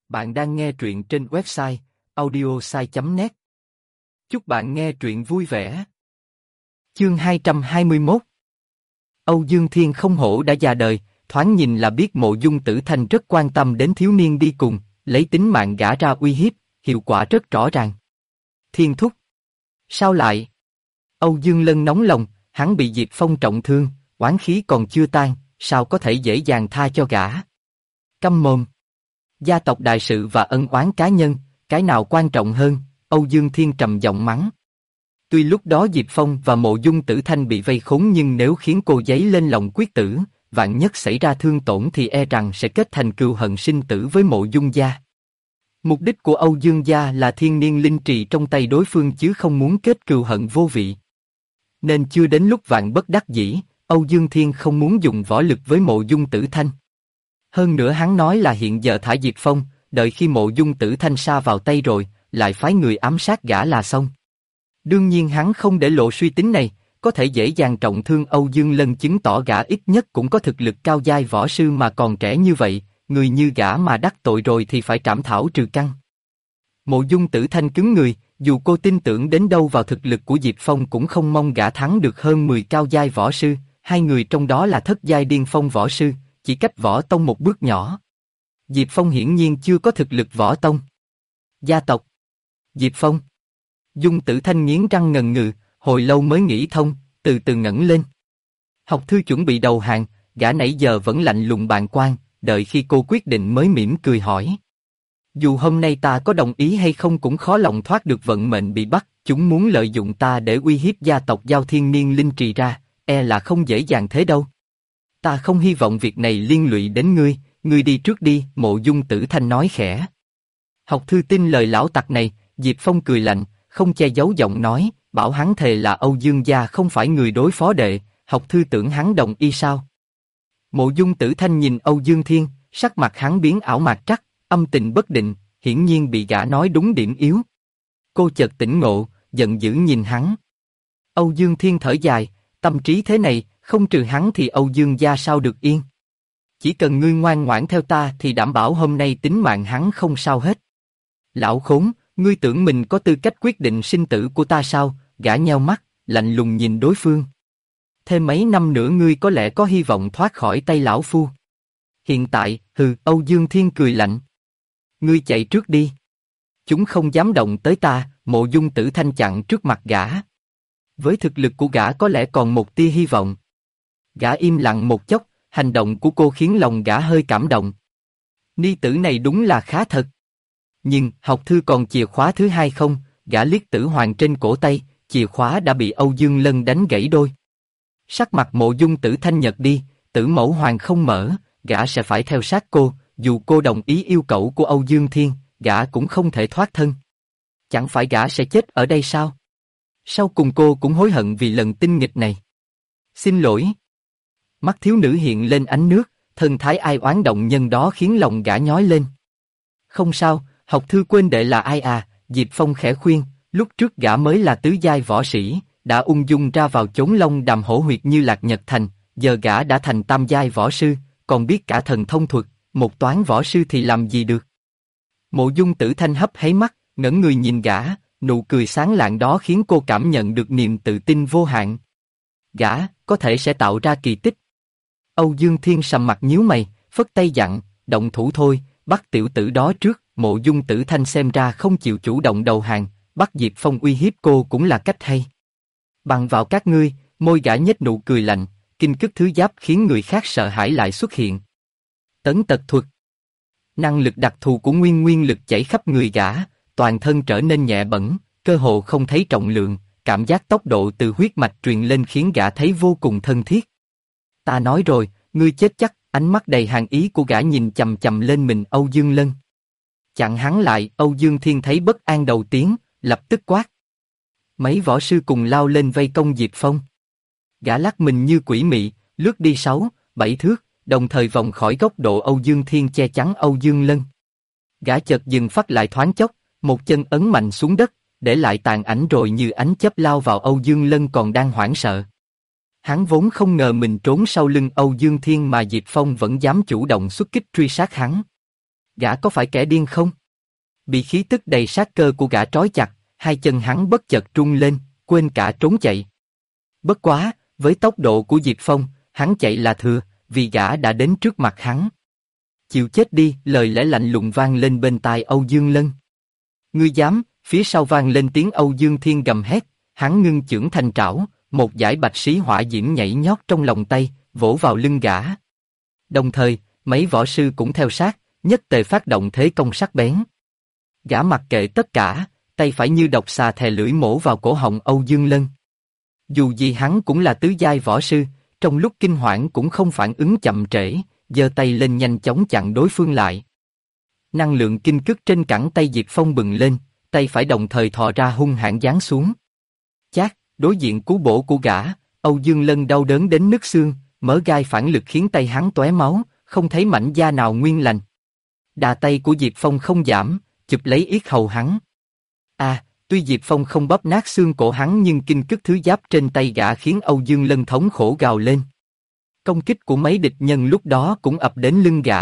Bạn đang nghe truyện trên website audiosai.net. Chúc bạn nghe truyện vui vẻ. Chương 221. Âu Dương Thiên không hổ đã già đời, thoáng nhìn là biết Mộ Dung Tử Thanh rất quan tâm đến thiếu niên đi cùng, lấy tính mạng gã ra uy hiếp, hiệu quả rất rõ ràng. Thiên thúc. Sao lại? Âu Dương Lân nóng lòng, hắn bị Diệp Phong trọng thương, oán khí còn chưa tan, sao có thể dễ dàng tha cho gã? Câm mồm. Gia tộc đại sự và ân oán cá nhân, cái nào quan trọng hơn? Âu Dương Thiên trầm giọng mắng. Tuy lúc đó Diệp Phong và Mộ Dung Tử Thanh bị vây khốn, nhưng nếu khiến cô dấy lên lòng quyết tử, vạn nhất xảy ra thương tổn thì e rằng sẽ kết thành cừu hận sinh tử với Mộ Dung gia. Mục đích của Âu Dương gia là thiên niên linh trì trong tay đối phương chứ không muốn kết cừu hận vô vị. Nên chưa đến lúc vạn bất đắc dĩ, Âu Dương Thiên không muốn dùng võ lực với Mộ Dung Tử Thanh. Hơn nữa hắn nói là hiện giờ thả Diệp Phong, đợi khi Mộ Dung Tử Thanh sa vào tay rồi, lại phái người ám sát gã là xong. Đương nhiên hắn không để lộ suy tính này, có thể dễ dàng trọng thương Âu Dương Lân chứng tỏ gã ít nhất cũng có thực lực cao giai võ sư mà còn trẻ như vậy, người như gã mà đắc tội rồi thì phải trảm thảo trừ căn. Mộ Dung Tử Thanh cứng người, dù cô tin tưởng đến đâu vào thực lực của Diệp Phong cũng không mong gã thắng được hơn 10 cao giai võ sư, hai người trong đó là thất giai điên phong võ sư, chỉ cách võ tông một bước nhỏ. Diệp Phong hiển nhiên chưa có thực lực võ tông. Gia tộc. Diệp Phong. Dung Tử Thanh nghiến răng ngần ngừ, hồi lâu mới nghĩ thông, từ từ ngẩng lên. Học thư chuẩn bị đầu hàng, gã nãy giờ vẫn lạnh lùng bàng quan, đợi khi cô quyết định mới mỉm cười hỏi. Dù hôm nay ta có đồng ý hay không cũng khó lòng thoát được vận mệnh bị bắt, chúng muốn lợi dụng ta để uy hiếp gia tộc giao thiên niên linh trì ra, e là không dễ dàng thế đâu. Ta không hy vọng việc này liên lụy đến ngươi đi trước đi, Mộ Dung Tử Thanh nói khẽ. Học thư tin lời lão tặc này, Diệp Phong cười lạnh, không che giấu giọng nói, bảo hắn thề là Âu Dương gia không phải người đối phó đệ, học thư tưởng hắn đồng ý sao? Mộ Dung Tử Thanh nhìn Âu Dương Thiên, sắc mặt hắn biến ảo mạc trắc, âm tình bất định, hiển nhiên bị gã nói đúng điểm yếu. Cô chợt tỉnh ngộ, giận dữ nhìn hắn. Âu Dương Thiên thở dài, tâm trí thế này, không trừ hắn thì Âu Dương gia sao được yên. Chỉ cần ngươi ngoan ngoãn theo ta thì đảm bảo hôm nay tính mạng hắn không sao hết. Lão khốn, ngươi tưởng mình có tư cách quyết định sinh tử của ta sao? Gã nheo mắt, lạnh lùng nhìn đối phương. Thêm mấy năm nữa ngươi có lẽ có hy vọng thoát khỏi tay lão phu. Hiện tại, Âu Dương Thiên cười lạnh. Ngươi chạy trước đi. Chúng không dám động tới ta, Mộ Dung Tử Thanh chặn trước mặt gã. Với thực lực của gã có lẽ còn một tia hy vọng. Gã im lặng một chốc, hành động của cô khiến lòng gã hơi cảm động. Ni tử này đúng là khá thật. Nhưng, học thư còn chìa khóa thứ hai không? Gã liếc Tử Hoàng trên cổ tay, chìa khóa đã bị Âu Dương Lân đánh gãy đôi. Sắc mặt Mộ Dung Tử Thanh nhợt đi, Tử Mẫu Hoàng không mở, gã sẽ phải theo sát cô, dù cô đồng ý yêu cầu của Âu Dương Thiên, gã cũng không thể thoát thân. Chẳng phải gã sẽ chết ở đây sao? Sau cùng cô cũng hối hận vì lần tinh nghịch này. Xin lỗi. Mắt thiếu nữ hiện lên ánh nước, thần thái ai oán động nhân đó khiến lòng gã nhói lên. Không sao, học thư quên đệ là ai à? Diệp Phong khẽ khuyên, lúc trước gã mới là tứ giai võ sĩ, đã ung dung ra vào chốn Long Đàm hổ huyệt như Lạc Nhật Thành, giờ gã đã thành tam giai võ sư, còn biết cả thần thông thuật, một toán võ sư thì làm gì được? Mộ Dung Tử Thanh hấp háy mắt, ngẩng người nhìn gã, nụ cười sáng lạng đó khiến cô cảm nhận được niềm tự tin vô hạn. Gã có thể sẽ tạo ra kỳ tích. Âu Dương Thiên sầm mặt nhíu mày, phất tay dặn, động thủ thôi, bắt tiểu tử đó trước. Mộ Dung Tử Thanh xem ra không chịu chủ động đầu hàng, bắt Diệp Phong uy hiếp cô cũng là cách hay. Bằng vào các ngươi, môi gã nhếch nụ cười lạnh, kinh cức thứ giáp khiến người khác sợ hãi lại xuất hiện. Tấn tật thuật. Năng lực đặc thù của nguyên lực chảy khắp người gã, toàn thân trở nên nhẹ bẫng, cơ hồ không thấy trọng lượng, cảm giác tốc độ từ huyết mạch truyền lên khiến gã thấy vô cùng thân thiết. Ta nói rồi, ngươi chết chắc, ánh mắt đầy hàn ý của gã nhìn chằm chằm lên mình Âu Dương Lân. Chặn hắn lại, Âu Dương Thiên thấy bất an đầu tiếng, lập tức quát. Mấy võ sư cùng lao lên vây công Diệp Phong. Gã lắc mình như quỷ mị, lướt đi 6-7 thước, đồng thời vòng khỏi góc độ Âu Dương Thiên che chắn Âu Dương Lân. Gã chợt dừng phát lại thoáng chốc, một chân ấn mạnh xuống đất, để lại tàn ảnh rồi như ánh chớp lao vào Âu Dương Lân còn đang hoảng sợ. Hắn vốn không ngờ mình trốn sau lưng Âu Dương Thiên mà Diệp Phong vẫn dám chủ động xuất kích truy sát hắn. Gã có phải kẻ điên không? Bị khí tức đầy sát cơ của gã trói chặt, hai chân hắn bất chợt rung lên, quên cả trốn chạy. Bất quá, với tốc độ của Diệp Phong, hắn chạy là thừa, vì gã đã đến trước mặt hắn. Chịu chết đi, lời lẽ lạnh lùng vang lên bên tai Âu Dương Lân. Ngươi dám, phía sau vang lên tiếng Âu Dương Thiên gầm hét, hắn ngưng chưởng thành trảo, một dải bạch sĩ hỏa diễm nhảy nhót trong lòng tay, vỗ vào lưng gã. Đồng thời, mấy võ sư cũng theo sát, nhất tề phát động thế công sắc bén. Gã mặc kệ tất cả, tay phải như độc xà thè lưỡi mổ vào cổ họng Âu Dương Lân. Dù gì hắn cũng là tứ giai võ sư, trong lúc kinh hoảng cũng không phản ứng chậm trễ, giơ tay lên nhanh chóng chặn đối phương lại. Năng lượng kinh cức trên cẳng tay Diệp Phong bừng lên, tay phải đồng thời thò ra hung hãn giáng xuống. Chát, đối diện cú bổ của gã, Âu Dương Lân đau đớn đến nứt xương, mớ gai phản lực khiến tay hắn tóe máu, không thấy mảnh da nào nguyên lành. Đà tay của Diệp Phong không giảm, chụp lấy yết hầu hắn. Tuy Diệp Phong không bóp nát xương cổ hắn nhưng kinh cức thứ giáp trên tay gã khiến Âu Dương Lân thống khổ gào lên. Công kích của mấy địch nhân lúc đó cũng ập đến lưng gã.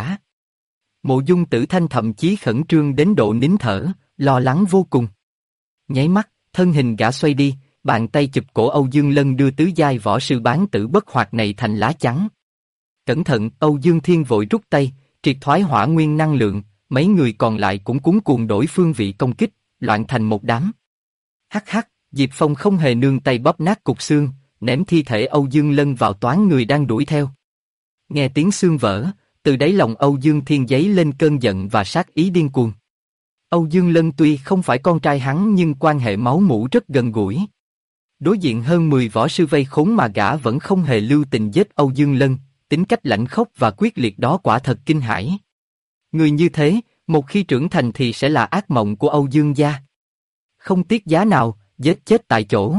Mộ Dung Tử Thanh thậm chí khẩn trương đến độ nín thở, lo lắng vô cùng. Nháy mắt, thân hình gã xoay đi, bàn tay chụp cổ Âu Dương Lân đưa tứ giai võ sư bán tử bất hoạt này thành lá chắn. Cẩn thận, Âu Dương Thiên vội rút tay, triệt thoái hỏa nguyên năng lượng, mấy người còn lại cũng cuống cuồng đổi phương vị công kích, loạn thành một đám. Hắc hắc, Diệp Phong không hề nương tay bóp nát cục xương, ném thi thể Âu Dương Lân vào toán người đang đuổi theo. Nghe tiếng xương vỡ, từ đáy lòng Âu Dương Thiên dấy lên cơn giận và sát ý điên cuồng. Âu Dương Lân tuy không phải con trai hắn nhưng quan hệ máu mủ rất gần gũi. Đối diện hơn 10 võ sư vây khốn mà gã vẫn không hề lưu tình giết Âu Dương Lân, tính cách lãnh khốc và quyết liệt đó quả thật kinh hãi. Người như thế, một khi trưởng thành thì sẽ là ác mộng của Âu Dương gia. Không tiếc giá nào, giết chết tại chỗ.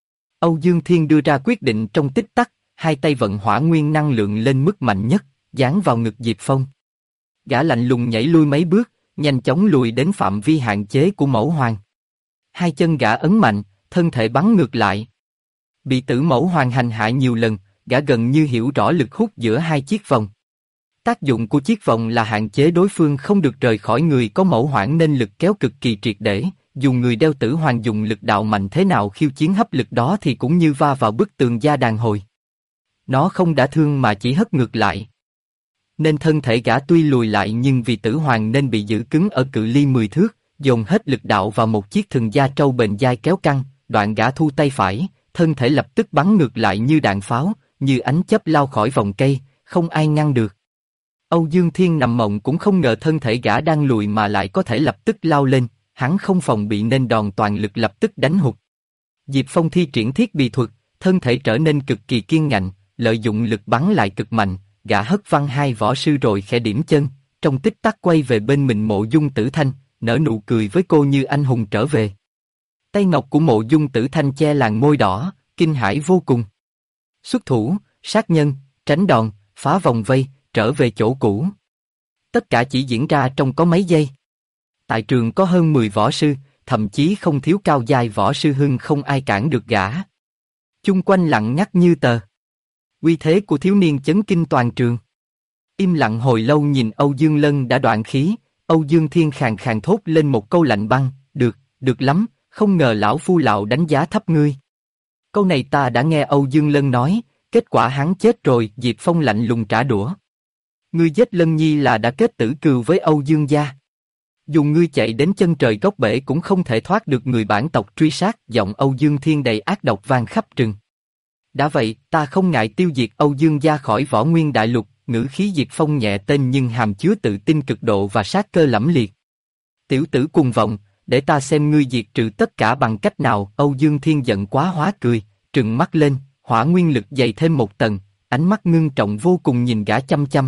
Âu Dương Thiên đưa ra quyết định trong tích tắc, hai tay vận hỏa nguyên năng lượng lên mức mạnh nhất, giáng vào ngực Diệp Phong. Gã lạnh lùng nhảy lui mấy bước, nhanh chóng lùi đến phạm vi hạn chế của Mẫu Hoàng. Hai chân gã ấn mạnh, thân thể bắn ngược lại. Bị Tử Mẫu Hoàng hành hạ nhiều lần, gã gần như hiểu rõ lực hút giữa hai chiếc vòng. Tác dụng của chiếc vòng là hạn chế đối phương không được rời khỏi người có Mẫu Hoàng nên lực kéo cực kỳ triệt để. Dù người đeo Tử Hoàng dùng lực đạo mạnh thế nào khiêu chiến hấp lực đó thì cũng như va vào bức tường gia đàn hồi. Nó không đả thương mà chỉ hất ngược lại. Nên thân thể gã tuy lùi lại nhưng vì Tử Hoàng nên bị giữ cứng ở cự ly 10 thước, dồn hết lực đạo vào một chiếc thừng da trâu bền dai kéo căng, đoạn gã thu tay phải, thân thể lập tức bắn ngược lại như đạn pháo, như ánh chớp lao khỏi vòng cây, không ai ngăn được. Âu Dương Thiên nằm mộng cũng không ngờ thân thể gã đang lùi mà lại có thể lập tức lao lên, hắn không phòng bị nên đòn toàn lực lập tức đánh hụt. Diệp Phong thi triển thiết bị thuật, thân thể trở nên cực kỳ kiên ngạnh, lợi dụng lực bắn lại cực mạnh, gã hất văng hai võ sư rồi khẽ điểm chân, trong tích tắc quay về bên mình Mộ Dung Tử Thanh, nở nụ cười với cô như anh hùng trở về. Tay ngọc của Mộ Dung Tử Thanh che làn môi đỏ, kinh hãi vô cùng. Xuất thủ, sát nhân, tránh đòn, phá vòng vây, trở về chỗ cũ. Tất cả chỉ diễn ra trong có mấy giây. Tại trường có hơn 10 võ sư, thậm chí không thiếu cao giai võ sư hưng không ai cản được gã. Chung quanh lặng ngắt như tờ. Uy thế của thiếu niên chấn kinh toàn trường. Im lặng hồi lâu nhìn Âu Dương Lân đã đoạn khí, Âu Dương Thiên khàn khàn thốt lên một câu lạnh băng, được lắm, không ngờ lão phu lão đánh giá thấp ngươi. Câu này ta đã nghe Âu Dương Lân nói, kết quả hắn chết rồi, Diệp Phong lạnh lùng trả đũa. Ngươi giết Lân Nhi là đã kết tử cừu với Âu Dương gia. Dù ngươi chạy đến chân trời góc bể cũng không thể thoát được người bản tộc truy sát, giọng Âu Dương Thiên đầy ác độc vang khắp rừng. Đã vậy, ta không ngại tiêu diệt Âu Dương gia khỏi Võ Nguyên Đại Lục, ngữ khí Diệp Phong nhẹ tên nhưng hàm chứa tự tin cực độ và sát cơ lẫm liệt. Tiểu tử cuồng vọng, để ta xem ngươi diệt trừ tất cả bằng cách nào. Âu Dương Thiên giận quá hóa cười, trừng mắt lên, hỏa nguyên lực dày thêm một tầng, ánh mắt ngưng trọng vô cùng nhìn gã chăm chăm.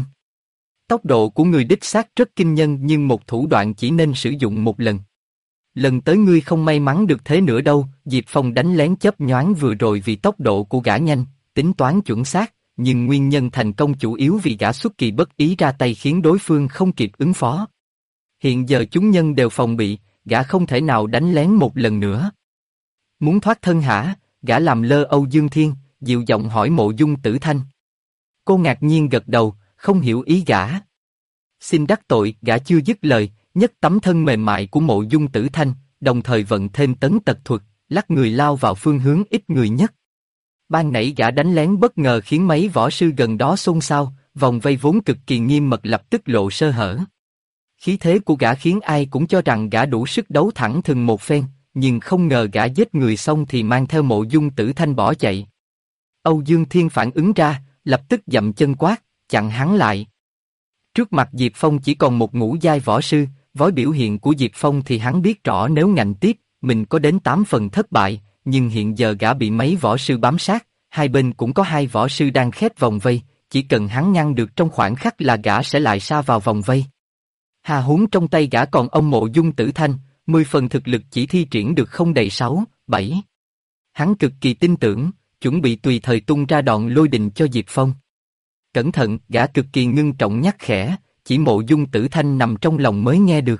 Tốc độ của người đích xác rất kinh nhân nhưng một thủ đoạn chỉ nên sử dụng một lần. Lần tới ngươi không may mắn được thế nữa đâu. Diệp Phong đánh lén chớp nhoáng vừa rồi vì tốc độ của gã nhanh, tính toán chuẩn xác, nhưng nguyên nhân thành công chủ yếu vì gã xuất kỳ bất ý ra tay khiến đối phương không kịp ứng phó. Hiện giờ chúng nhân đều phòng bị, gã không thể nào đánh lén một lần nữa. Muốn thoát thân hả? Gã làm lơ Âu Dương Thiên, dịu giọng hỏi Mộ Dung Tử Thanh. Cô ngạc nhiên gật đầu, không hiểu ý gã. Xin đắc tội, gã chưa dứt lời, nhấc tấm thân mềm mại của Mộ Dung Tử Thanh, đồng thời vận thêm tấn tật thuật, lắc người lao vào phương hướng ít người nhất. Ban nãy gã đánh lén bất ngờ khiến mấy võ sư gần đó xôn xao, vòng vây vốn cực kỳ nghiêm mật lập tức lộ sơ hở. Khí thế của gã khiến ai cũng cho rằng gã đủ sức đấu thẳng thừng một phen, nhưng không ngờ gã giết người xong thì mang theo Mộ Dung Tử Thanh bỏ chạy. Âu Dương Thiên phản ứng ra, lập tức dậm chân quát, chặn hắn lại. Trước mặt Diệp Phong chỉ còn một ngũ giai võ sư, với biểu hiện của Diệp Phong thì hắn biết rõ nếu ngạnh tiếp, mình có đến 8 phần thất bại, nhưng hiện giờ gã bị mấy võ sư bám sát, hai bên cũng có hai võ sư đang khép vòng vây, chỉ cần hắn ngăn được trong khoảng khắc là gã sẽ lại sa vào vòng vây. Hà huống trong tay gã còn ông Mộ Dung Tử Thanh, 10 phần thực lực chỉ thi triển được không đầy 6, 7. Hắn cực kỳ tin tưởng, chuẩn bị tùy thời tung ra đòn lôi đình cho Diệp Phong. Cẩn thận, gã cực kỳ ngưng trọng nhắc khẽ, chỉ Mộ Dung Tử Thanh nằm trong lòng mới nghe được.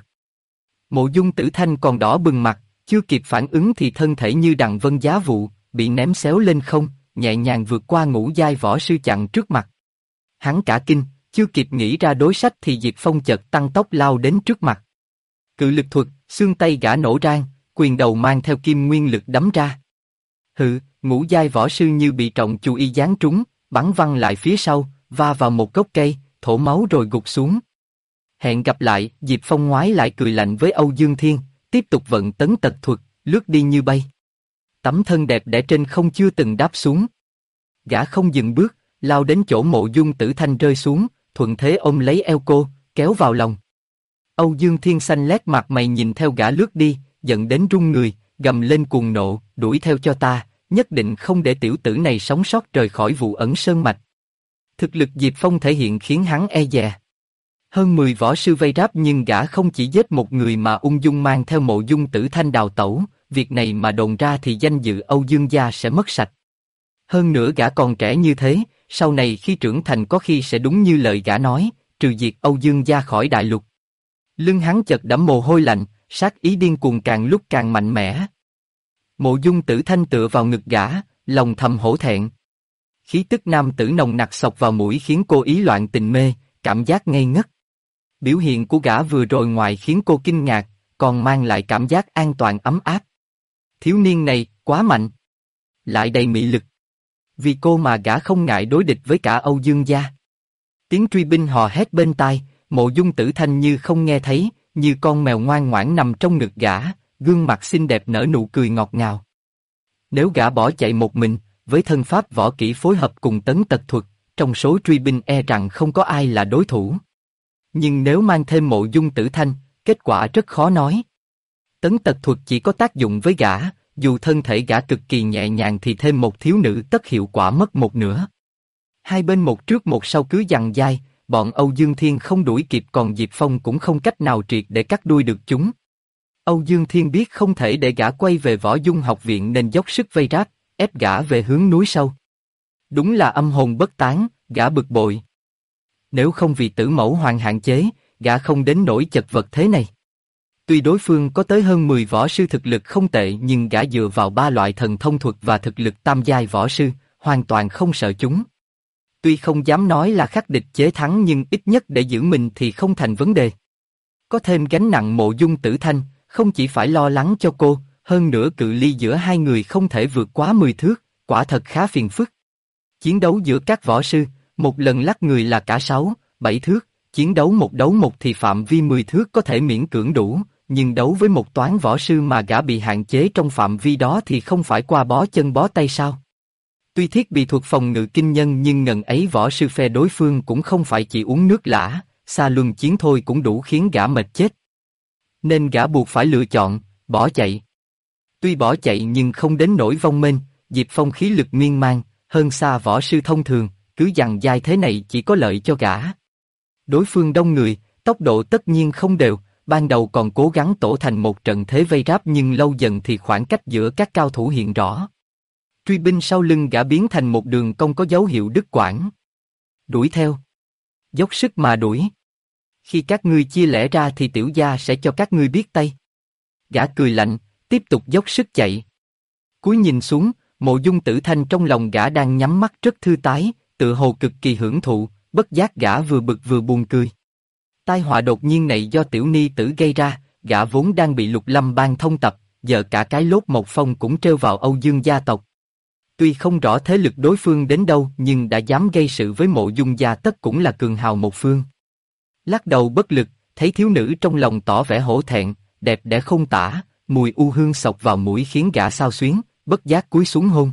Mộ Dung Tử Thanh còn đỏ bừng mặt, chưa kịp phản ứng thì thân thể như đằng vân giá vụ, bị ném xéo lên không, nhẹ nhàng vượt qua ngũ giai võ sư chặn trước mặt. Hắn cả kinh, chưa kịp nghĩ ra đối sách thì Diệp Phong chợt tăng tốc lao đến trước mặt. Cự lực thuật, xương tay gã nổ rang, quyền đầu mang theo kim nguyên lực đấm ra. Hự, ngũ giai võ sư như bị trọng chú y giáng trúng, bắn văng lại phía sau, va vào một gốc cây, thổ máu rồi gục xuống. Hẹn gặp lại, Diệp Phong ngoái lại cười lạnh với Âu Dương Thiên, tiếp tục vận tấn tật thuật, lướt đi như bay. Tấm thân đẹp đẽ trên không chưa từng đáp xuống. Gã không dừng bước, lao đến chỗ Mộ Dung Tử Thanh rơi xuống, thuận thế ôm lấy eo cô, kéo vào lòng. Âu Dương Thiên xanh lét mặt mày nhìn theo gã lướt đi, giận đến run người, gầm lên cuồng nộ, đuổi theo cho ta, nhất định không để tiểu tử này sống sót rời khỏi vụ ẩn sơn mạch. Thực lực Diệp Phong thể hiện khiến hắn e dè. Hơn 10 võ sư vây ráp nhưng gã không chỉ giết một người mà ung dung mang theo Mộ Dung Tử Thanh đào tẩu, việc này mà đồn ra thì danh dự Âu Dương gia sẽ mất sạch. Hơn nữa gã còn trẻ như thế, sau này khi trưởng thành có khi sẽ đúng như lời gã nói, trừ diệt Âu Dương gia khỏi đại lục. Lưng hắn chật đẫm mồ hôi lạnh, sát ý điên cuồng càng lúc càng mạnh mẽ. Mộ Dung Tử Thanh tựa vào ngực gã, lòng thầm hổ thẹn. Khí tức nam tử nồng nặc xộc vào mũi khiến cô ý loạn tình mê, cảm giác ngây ngất. Biểu hiện của gã vừa rồi ngoài khiến cô kinh ngạc, còn mang lại cảm giác an toàn ấm áp. Thiếu niên này, quá mạnh. Lại đầy mị lực. Vì cô mà gã không ngại đối địch với cả Âu Dương gia. Tiếng truy binh hò hét bên tai, Mộ Dung Tử Thanh như không nghe thấy, như con mèo ngoan ngoãn nằm trong ngực gã, gương mặt xinh đẹp nở nụ cười ngọt ngào. Nếu gã bỏ chạy một mình, với thân pháp võ kỹ phối hợp cùng tấn tật thuật, trong số truy binh e rằng không có ai là đối thủ. Nhưng nếu mang thêm Mộ Dung Tử Thanh, kết quả rất khó nói. Tấn tật thuật chỉ có tác dụng với gã, dù thân thể gã cực kỳ nhẹ nhàng thì thêm một thiếu nữ tất hiệu quả mất một nửa. Hai bên một trước một sau cứ giằng dai, bọn Âu Dương Thiên không đuổi kịp còn Diệp Phong cũng không cách nào triệt để cắt đuôi được chúng. Âu Dương Thiên biết không thể để gã quay về Võ Dung học viện nên dốc sức vây ráp, ép gã về hướng núi sâu. Đúng là âm hồn bất tán, gã bực bội. Nếu không vì Tử Mẫu Hoàng hạn chế, gã không đến nỗi chật vật thế này. Tuy đối phương có tới hơn 10 võ sư thực lực không tệ nhưng gã dựa vào 3 loại thần thông thuật và thực lực tam giai võ sư, hoàn toàn không sợ chúng. Tuy không dám nói là khắc địch chế thắng nhưng ít nhất để giữ mình thì không thành vấn đề. Có thêm gánh nặng Mộ Dung Tử Thanh, không chỉ phải lo lắng cho cô, hơn nữa cự ly giữa hai người không thể vượt quá 10 thước, quả thật khá phiền phức. Chiến đấu giữa các võ sư, một lần lắc người là cả 6, 7 thước, chiến đấu một thì phạm vi 10 thước có thể miễn cưỡng đủ, nhưng đấu với một toán võ sư mà gã bị hạn chế trong phạm vi đó thì không phải qua bó chân bó tay sao? Tuy thiết bị thuật phòng ngự kinh nhân nhưng ngần ấy võ sư phe đối phương cũng không phải chỉ uống nước lã, xa luân chiến thôi cũng đủ khiến gã mệt chết. Nên gã buộc phải lựa chọn, bỏ chạy. Tuy bỏ chạy nhưng không đến nỗi vong mênh, Diệp Phong khí lực miên man, hơn xa võ sư thông thường, cứ giằng dai thế này chỉ có lợi cho gã. Đối phương đông người, tốc độ tất nhiên không đều, ban đầu còn cố gắng tổ thành một trận thế vây ráp nhưng lâu dần thì khoảng cách giữa các cao thủ hiện rõ. Truy binh sau lưng gã biến thành một đường cong có dấu hiệu đứt quãng. Đuổi theo. Dốc sức mà đuổi. Khi các ngươi chia lẽ ra thì tiểu gia sẽ cho các ngươi biết tay. Gã cười lạnh, tiếp tục dốc sức chạy. Cúi nhìn xuống, Mộ Dung Tử Thanh trong lòng gã đang nhắm mắt rất thư tái, tựa hồ cực kỳ hưởng thụ, bất giác gã vừa bực vừa buồn cười. Tai họa đột nhiên này do tiểu ni tử gây ra, gã vốn đang bị Lục Lâm Bang thông tập, giờ cả cái Lốt Mộc Phong cũng trêu vào Âu Dương gia tộc. Tuy không rõ thế lực đối phương đến đâu nhưng đã dám gây sự với Mộ Dung gia tất cũng là cường hào một phương. Lắc đầu bất lực, thấy thiếu nữ trong lòng tỏ vẻ hổ thẹn, đẹp đẽ không tả, mùi u hương xộc vào mũi khiến gã xao xuyến, bất giác cúi xuống hôn.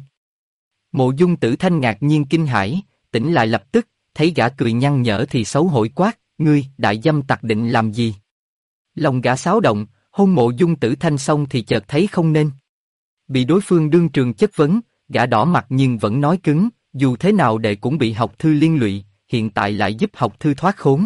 Mộ Dung Tử Thanh ngạc nhiên kinh hãi, tỉnh lại lập tức, thấy gã cười nhăn nhở thì xấu hổ quát, ngươi, đại dâm tặc định làm gì? Lòng gã xáo động, hôn Mộ Dung Tử Thanh xong thì chợt thấy không nên. Bị đối phương đương trường chất vấn, gã đỏ mặt nhưng vẫn nói cứng, dù thế nào đệ cũng bị học thư liên lụy, hiện tại lại giúp học thư thoát khốn.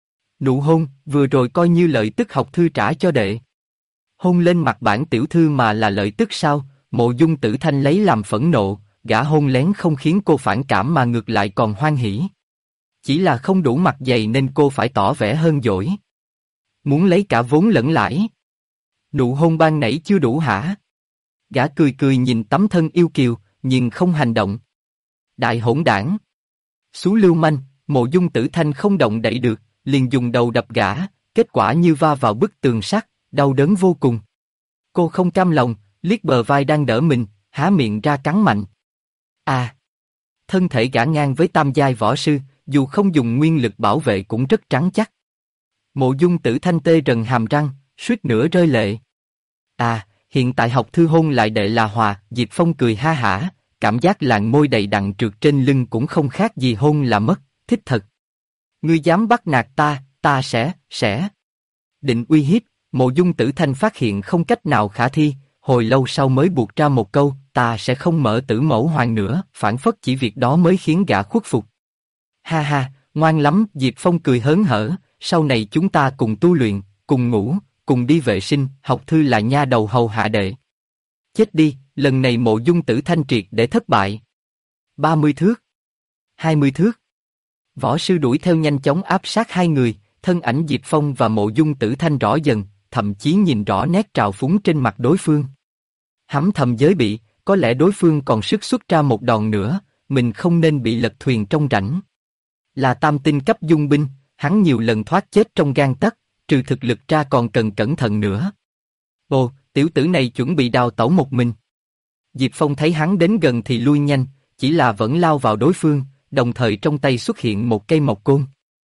Nụ hôn, vừa rồi coi như lợi tức học thư trả cho đệ. Hôn lên mặt bản tiểu thư mà là lợi tức sao? Mộ Dung Tử Thanh lấy làm phẫn nộ, gã hôn lén không khiến cô phản cảm mà ngược lại còn hoan hỉ. Chỉ là không đủ mặt dày nên cô phải tỏ vẻ hơn dỗi. Muốn lấy cả vốn lẫn lãi. Nụ hôn ban nãy chưa đủ hả? Gã cười cười nhìn tấm thân yêu kiều, nhưng không hành động. Đại hỗn đảng. Xú lưu manh, Mộ Dung Tử Thanh không động đậy được, liền dùng đầu đập gã, kết quả như va vào bức tường sắt, đau đớn vô cùng. Cô không cam lòng, liếc bờ vai đang đỡ mình, há miệng ra cắn mạnh. À! Thân thể gã ngang với tam giai võ sư, dù không dùng nguyên lực bảo vệ cũng rất trắng chắc. Mộ Dung Tử Thanh tê rần hàm răng, suýt nữa rơi lệ. À, hiện tại học thư hôn lại đệ là Hòa, Diệp Phong cười ha hả, cảm giác làn môi đầy đặn trượt trên lưng cũng không khác gì hôn là mất, thích thật. Ngươi dám bắt nạt ta sẽ. Định uy hiếp, Mộ Dung Tử Thanh phát hiện không cách nào khả thi, hồi lâu sau mới buộc ra một câu, ta sẽ không mở Tử Mẫu Hoàng nữa, phản phất chỉ việc đó mới khiến gã khuất phục. Ha ha, ngoan lắm, Diệp Phong cười hớn hở, sau này chúng ta cùng tu luyện, cùng ngủ, cùng đi vệ sinh, học thư là nha đầu hầu hạ đệ. Chết đi, lần này Mộ Dung Tử Thanh triệt để thất bại. 30 thước. 20 thước. Võ sư đuổi theo nhanh chóng áp sát hai người, thân ảnh Diệp Phong và Mộ Dung Tử Thanh rõ dần, thậm chí nhìn rõ nét trào phúng trên mặt đối phương. Hắn thầm giới bị, có lẽ đối phương còn sức xuất ra một đòn nữa, mình không nên bị lật thuyền trong rãnh. Là tam tinh cấp dung binh, hắn nhiều lần thoát chết trong gang tấc, trừ thực lực ra còn cần cẩn thận nữa. Ồ, tiểu tử này chuẩn bị đào tẩu một mình. Diệp Phong thấy hắn đến gần thì lui nhanh, chỉ là vẫn lao vào đối phương, đồng thời trong tay xuất hiện một cây mộc côn.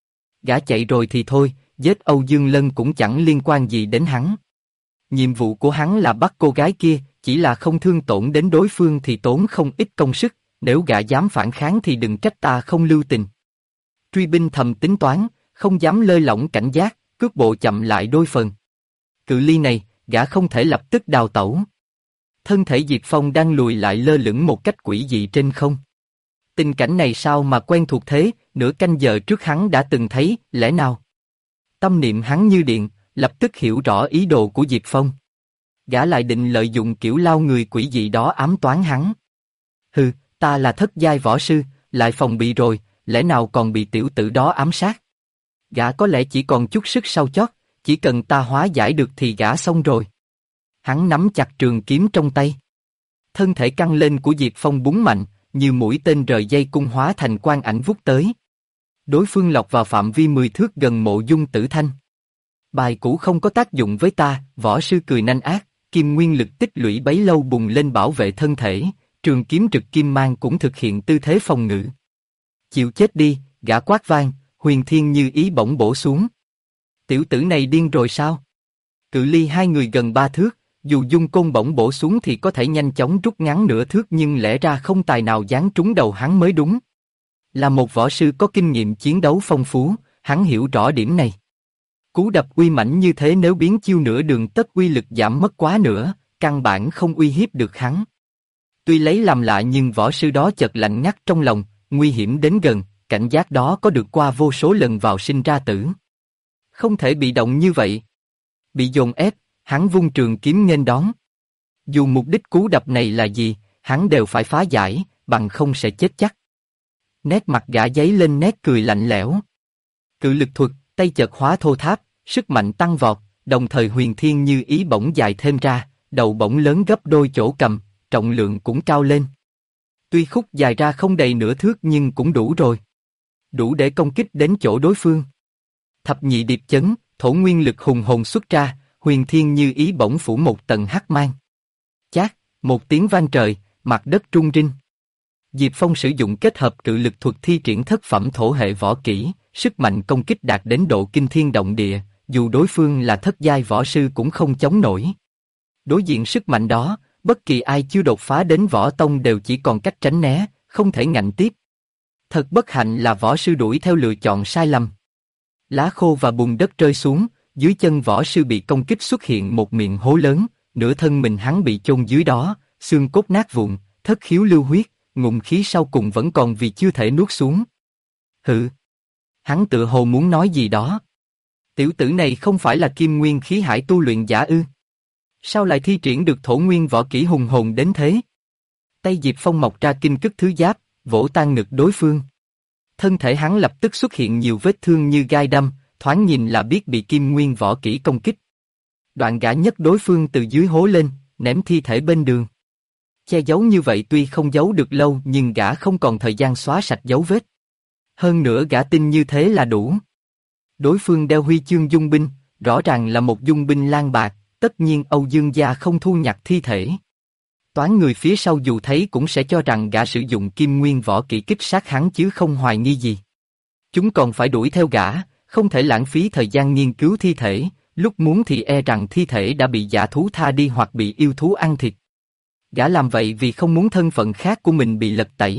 Gã chạy rồi thì thôi, giết Âu Dương Lân cũng chẳng liên quan gì đến hắn. Nhiệm vụ của hắn là bắt cô gái kia, chỉ là không thương tổn đến đối phương thì tốn không ít công sức, nếu gã dám phản kháng thì đừng trách ta không lưu tình. Truy binh thầm tính toán, không dám lơi lỏng cảnh giác, cước bộ chậm lại đôi phần. Cự ly này, gã không thể lập tức đào tẩu. Thân thể Diệp Phong đang lùi lại lơ lửng một cách quỷ dị trên không. Tình cảnh này sao mà quen thuộc thế, nửa canh giờ trước hắn đã từng thấy, lẽ nào? Tâm niệm hắn như điện, lập tức hiểu rõ ý đồ của Diệp Phong. Gã lại định lợi dụng kiểu lao người quỷ dị đó ám toán hắn. Hừ, ta là thất giai võ sư, lại phòng bị rồi, lẽ nào còn bị tiểu tử đó ám sát? Gã có lẽ chỉ còn chút sức sau chót, chỉ cần ta hóa giải được thì gã xong rồi. Hắn nắm chặt trường kiếm trong tay. Thân thể căng lên của Diệp Phong búng mạnh, như mũi tên rời dây cung hóa thành quang ảnh vút tới. Đối phương lọt vào phạm vi 10 thước gần Mộ Dung Tử Thanh. Bài cũ không có tác dụng với ta, võ sư cười nanh ác, kim nguyên lực tích lũy bấy lâu bùng lên bảo vệ thân thể, trường kiếm trực kim mang cũng thực hiện tư thế phòng ngự. Chịu chết đi, gã quát vang, huyền thiên như ý bỗng bổ xuống. Tiểu tử này điên rồi sao? Cự ly hai người gần 3 thước, dù dung côn bỗng bổ xuống thì có thể nhanh chóng rút ngắn nửa thước nhưng lẽ ra không tài nào giáng trúng đầu hắn mới đúng. Là một võ sư có kinh nghiệm chiến đấu phong phú, hắn hiểu rõ điểm này. Cú đập uy mãnh như thế nếu biến chiêu nửa đường tất uy lực giảm mất quá nữa, căn bản không uy hiếp được hắn. Tuy lấy làm lạ nhưng võ sư đó chợt lạnh ngắt trong lòng, nguy hiểm đến gần, cảnh giác đó có được qua vô số lần vào sinh ra tử. Không thể bị động như vậy. Bị dồn ép, hắn vung trường kiếm nghênh đón. Dù mục đích cú đập này là gì, hắn đều phải phá giải, bằng không sẽ chết chắc. Nét mặt gã giấy lên nét cười lạnh lẽo. Cự lực thuật, tay chợt hóa thô tháp, sức mạnh tăng vọt, đồng thời huyền thiên như ý bổng dài thêm ra, đầu bổng lớn gấp đôi chỗ cầm, trọng lượng cũng cao lên. Tuy khúc dài ra không đầy nửa thước nhưng cũng đủ rồi. Đủ để công kích đến chỗ đối phương. Thập nhị điệp chấn, thổ nguyên lực hùng hồn xuất ra, huyền thiên như ý bỗng phủ một tầng hắc mang. Chát, một tiếng vang trời, mặt đất rung rinh. Diệp Phong sử dụng kết hợp cự lực thuật thi triển thất phẩm thổ hệ võ kỹ, sức mạnh công kích đạt đến độ kinh thiên động địa, dù đối phương là thất giai võ sư cũng không chống nổi. Đối diện sức mạnh đó, bất kỳ ai chưa đột phá đến võ tông đều chỉ còn cách tránh né, không thể ngạnh tiếp. Thật bất hạnh là võ sư đuổi theo lựa chọn sai lầm. Lá khô và bùn đất rơi xuống, dưới chân võ sư bị công kích xuất hiện một miệng hố lớn, nửa thân mình hắn bị chôn dưới đó, xương cốt nát vụn, thất khiếu lưu huyết, ngụm khí sau cùng vẫn còn vì chưa thể nuốt xuống. Hự! Hắn tự hồ muốn nói gì đó. Tiểu tử này không phải là kim nguyên khí hải tu luyện giả ư? Sao lại thi triển được thổ nguyên võ kỹ hùng hồn đến thế? Tay Diệp Phong mọc ra kinh cức thứ giáp, vỗ tan ngực đối phương. Thân thể hắn lập tức xuất hiện nhiều vết thương như gai đâm, thoáng nhìn là biết bị kim nguyên võ kỹ công kích. Đoạn gã nhấc đối phương từ dưới hố lên, ném thi thể bên đường. Che giấu như vậy tuy không giấu được lâu nhưng gã không còn thời gian xóa sạch dấu vết. Hơn nữa gã tin như thế là đủ. Đối phương đeo huy chương dung binh, rõ ràng là một dung binh lang bạc, tất nhiên Âu Dương gia không thu nhặt thi thể. Toán người phía sau dù thấy cũng sẽ cho rằng gã sử dụng kim nguyên võ kỹ kích sát hắn chứ không hoài nghi gì. Chúng còn phải đuổi theo gã, không thể lãng phí thời gian nghiên cứu thi thể, lúc muốn thì e rằng thi thể đã bị dã thú tha đi hoặc bị yêu thú ăn thịt. Gã làm vậy vì không muốn thân phận khác của mình bị lật tẩy.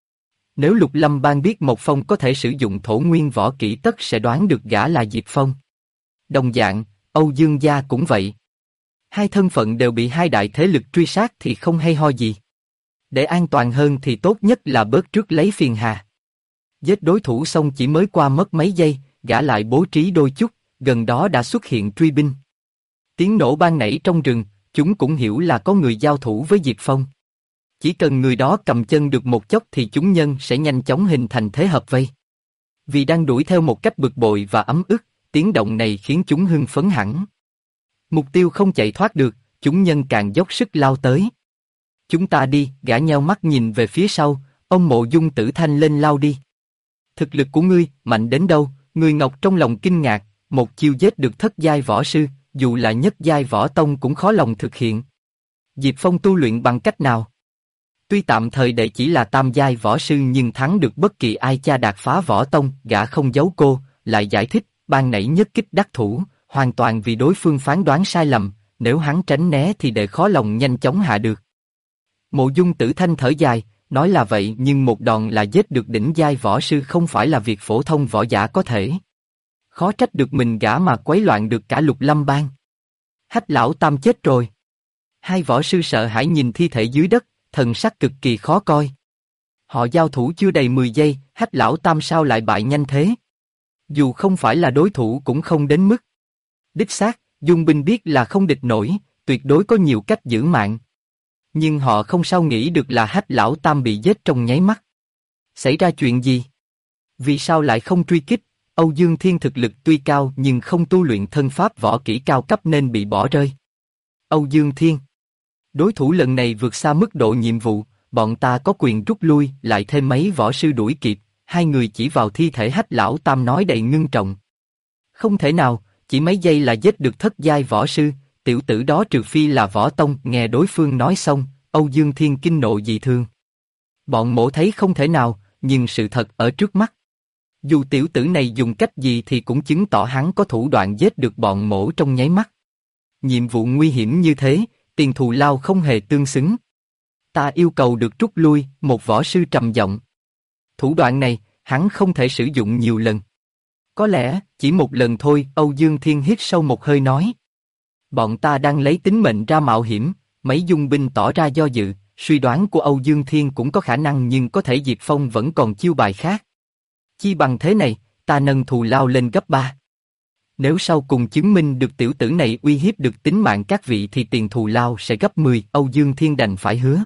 Nếu Lục Lâm Bang biết Mộc Phong có thể sử dụng thổ nguyên võ kỹ tất sẽ đoán được gã là Diệp Phong. Đồng dạng, Âu Dương gia cũng vậy. Hai thân phận đều bị hai đại thế lực truy sát thì không hay ho gì. Để an toàn hơn thì tốt nhất là bớt trước lấy phiền hà. Giết đối thủ xong chỉ mới qua mất mấy giây, gã lại bố trí đôi chút, gần đó đã xuất hiện truy binh. Tiếng nổ ban nảy trong rừng, chúng cũng hiểu là có người giao thủ với Diệp Phong. Chỉ cần người đó cầm chân được một chốc thì chúng nhân sẽ nhanh chóng hình thành thế hợp vây. Vì đang đuổi theo một cách bực bội và ấm ức, tiếng động này khiến chúng hưng phấn hẳn. Mục tiêu không chạy thoát được, chúng nhân càng dốc sức lao tới. Chúng ta đi, gã nheo mắt nhìn về phía sau, ông Mộ Dung Tử Thanh lên lao đi. Thực lực của ngươi, mạnh đến đâu? Người Ngọc trong lòng kinh ngạc, một chiêu giết được thất giai võ sư, dù là nhất giai võ tông cũng khó lòng thực hiện. Diệp Phong tu luyện bằng cách nào? Tuy tạm thời đệ chỉ là tam giai võ sư nhưng thắng được bất kỳ ai cha đạt phá võ tông, gã không giấu cô, lại giải thích, ban nãy nhất kích đắc thủ, hoàn toàn vì đối phương phán đoán sai lầm, nếu hắn tránh né thì đệ khó lòng nhanh chóng hạ được. Mộ Dung Tử Thanh thở dài, nói là vậy nhưng một đòn là giết được đỉnh giai võ sư không phải là việc phổ thông võ giả có thể. Khó trách được mình gã mà quấy loạn được cả Lục Lâm Bang. Hách lão tam chết rồi. Hai võ sư sợ hãi nhìn thi thể dưới đất, thần sắc cực kỳ khó coi. Họ giao thủ chưa đầy 10 giây, Hách lão tam sao lại bại nhanh thế? Dù không phải là đối thủ cũng không đến mức. Đích xác, Dung binh biết là không địch nổi, tuyệt đối có nhiều cách giữ mạng. Nhưng họ không sao nghĩ được là Hách lão tam bị giết trong nháy mắt. Xảy ra chuyện gì? Vì sao lại không truy kích? Âu Dương Thiên thực lực tuy cao nhưng không tu luyện thân pháp võ kỹ cao cấp nên bị bỏ rơi. Âu Dương Thiên. Đối thủ lần này vượt xa mức độ nhiệm vụ, bọn ta có quyền rút lui, lại thêm mấy võ sư đuổi kịp, hai người chỉ vào thi thể Hách lão tam nói đầy ngưng trọng. Không thể nào, chỉ mấy giây là giết được thất giai võ sư, tiểu tử đó trừ phi là võ tông. Nghe đối phương nói xong, Âu Dương Thiên kinh nộ dị thường. Bọn mỗ thấy không thể nào, nhưng sự thật ở trước mắt. Dù tiểu tử này dùng cách gì thì cũng chứng tỏ hắn có thủ đoạn giết được bọn mỗ trong nháy mắt. Nhiệm vụ nguy hiểm như thế, tiền thù lao không hề tương xứng. Ta yêu cầu được rút lui, một võ sư trầm giọng. Thủ đoạn này, hắn không thể sử dụng nhiều lần. Có lẽ, chỉ một lần thôi, Âu Dương Thiên hít sâu một hơi nói. Bọn ta đang lấy tính mệnh ra mạo hiểm, mấy dung binh tỏ ra do dự, suy đoán của Âu Dương Thiên cũng có khả năng nhưng có thể Diệp Phong vẫn còn chiêu bài khác. Chi bằng thế này, ta nâng thù lao lên gấp 3. Nếu sau cùng chứng minh được tiểu tử này uy hiếp được tính mạng các vị thì tiền thù lao sẽ gấp 10, Âu Dương Thiên đành phải hứa.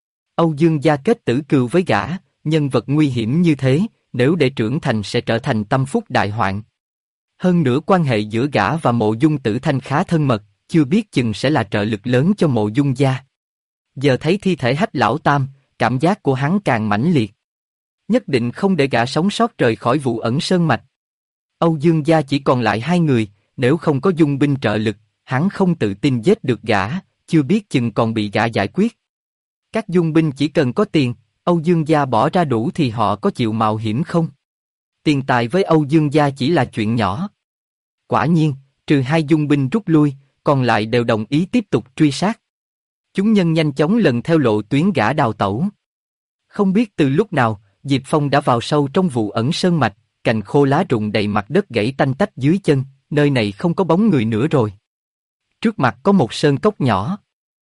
Âu Dương gia kết tử cừu với gã, nhân vật nguy hiểm như thế, nếu để trưởng thành sẽ trở thành tâm phúc đại hoạn. Hơn nữa quan hệ giữa gã và Mộ Dung Tử Thanh khá thân mật, chưa biết chừng sẽ là trợ lực lớn cho Mộ Dung gia. Giờ thấy thi thể Hách lão tam, cảm giác của hắn càng mãnh liệt. Nhất định không để gã sống sót rời khỏi vụ ẩn sơn mạch. Âu Dương gia chỉ còn lại 2 người, nếu không có dung binh trợ lực, hắn không tự tin giết được gã, chưa biết chừng còn bị gã giải quyết. Các dung binh chỉ cần có tiền, Âu Dương gia bỏ ra đủ thì họ có chịu mạo hiểm không? Tiền tài với Âu Dương gia chỉ là chuyện nhỏ. Quả nhiên, trừ 2 dung binh rút lui, còn lại đều đồng ý tiếp tục truy sát. Chúng nhân nhanh chóng lần theo lộ tuyến gã đào tẩu. Không biết từ lúc nào, Diệp Phong đã vào sâu trong vụ ẩn sơn mạch, cành khô lá rụng đầy mặt đất gãy tanh tách dưới chân, nơi này không có bóng người nữa rồi. Trước mặt có một sơn cốc nhỏ.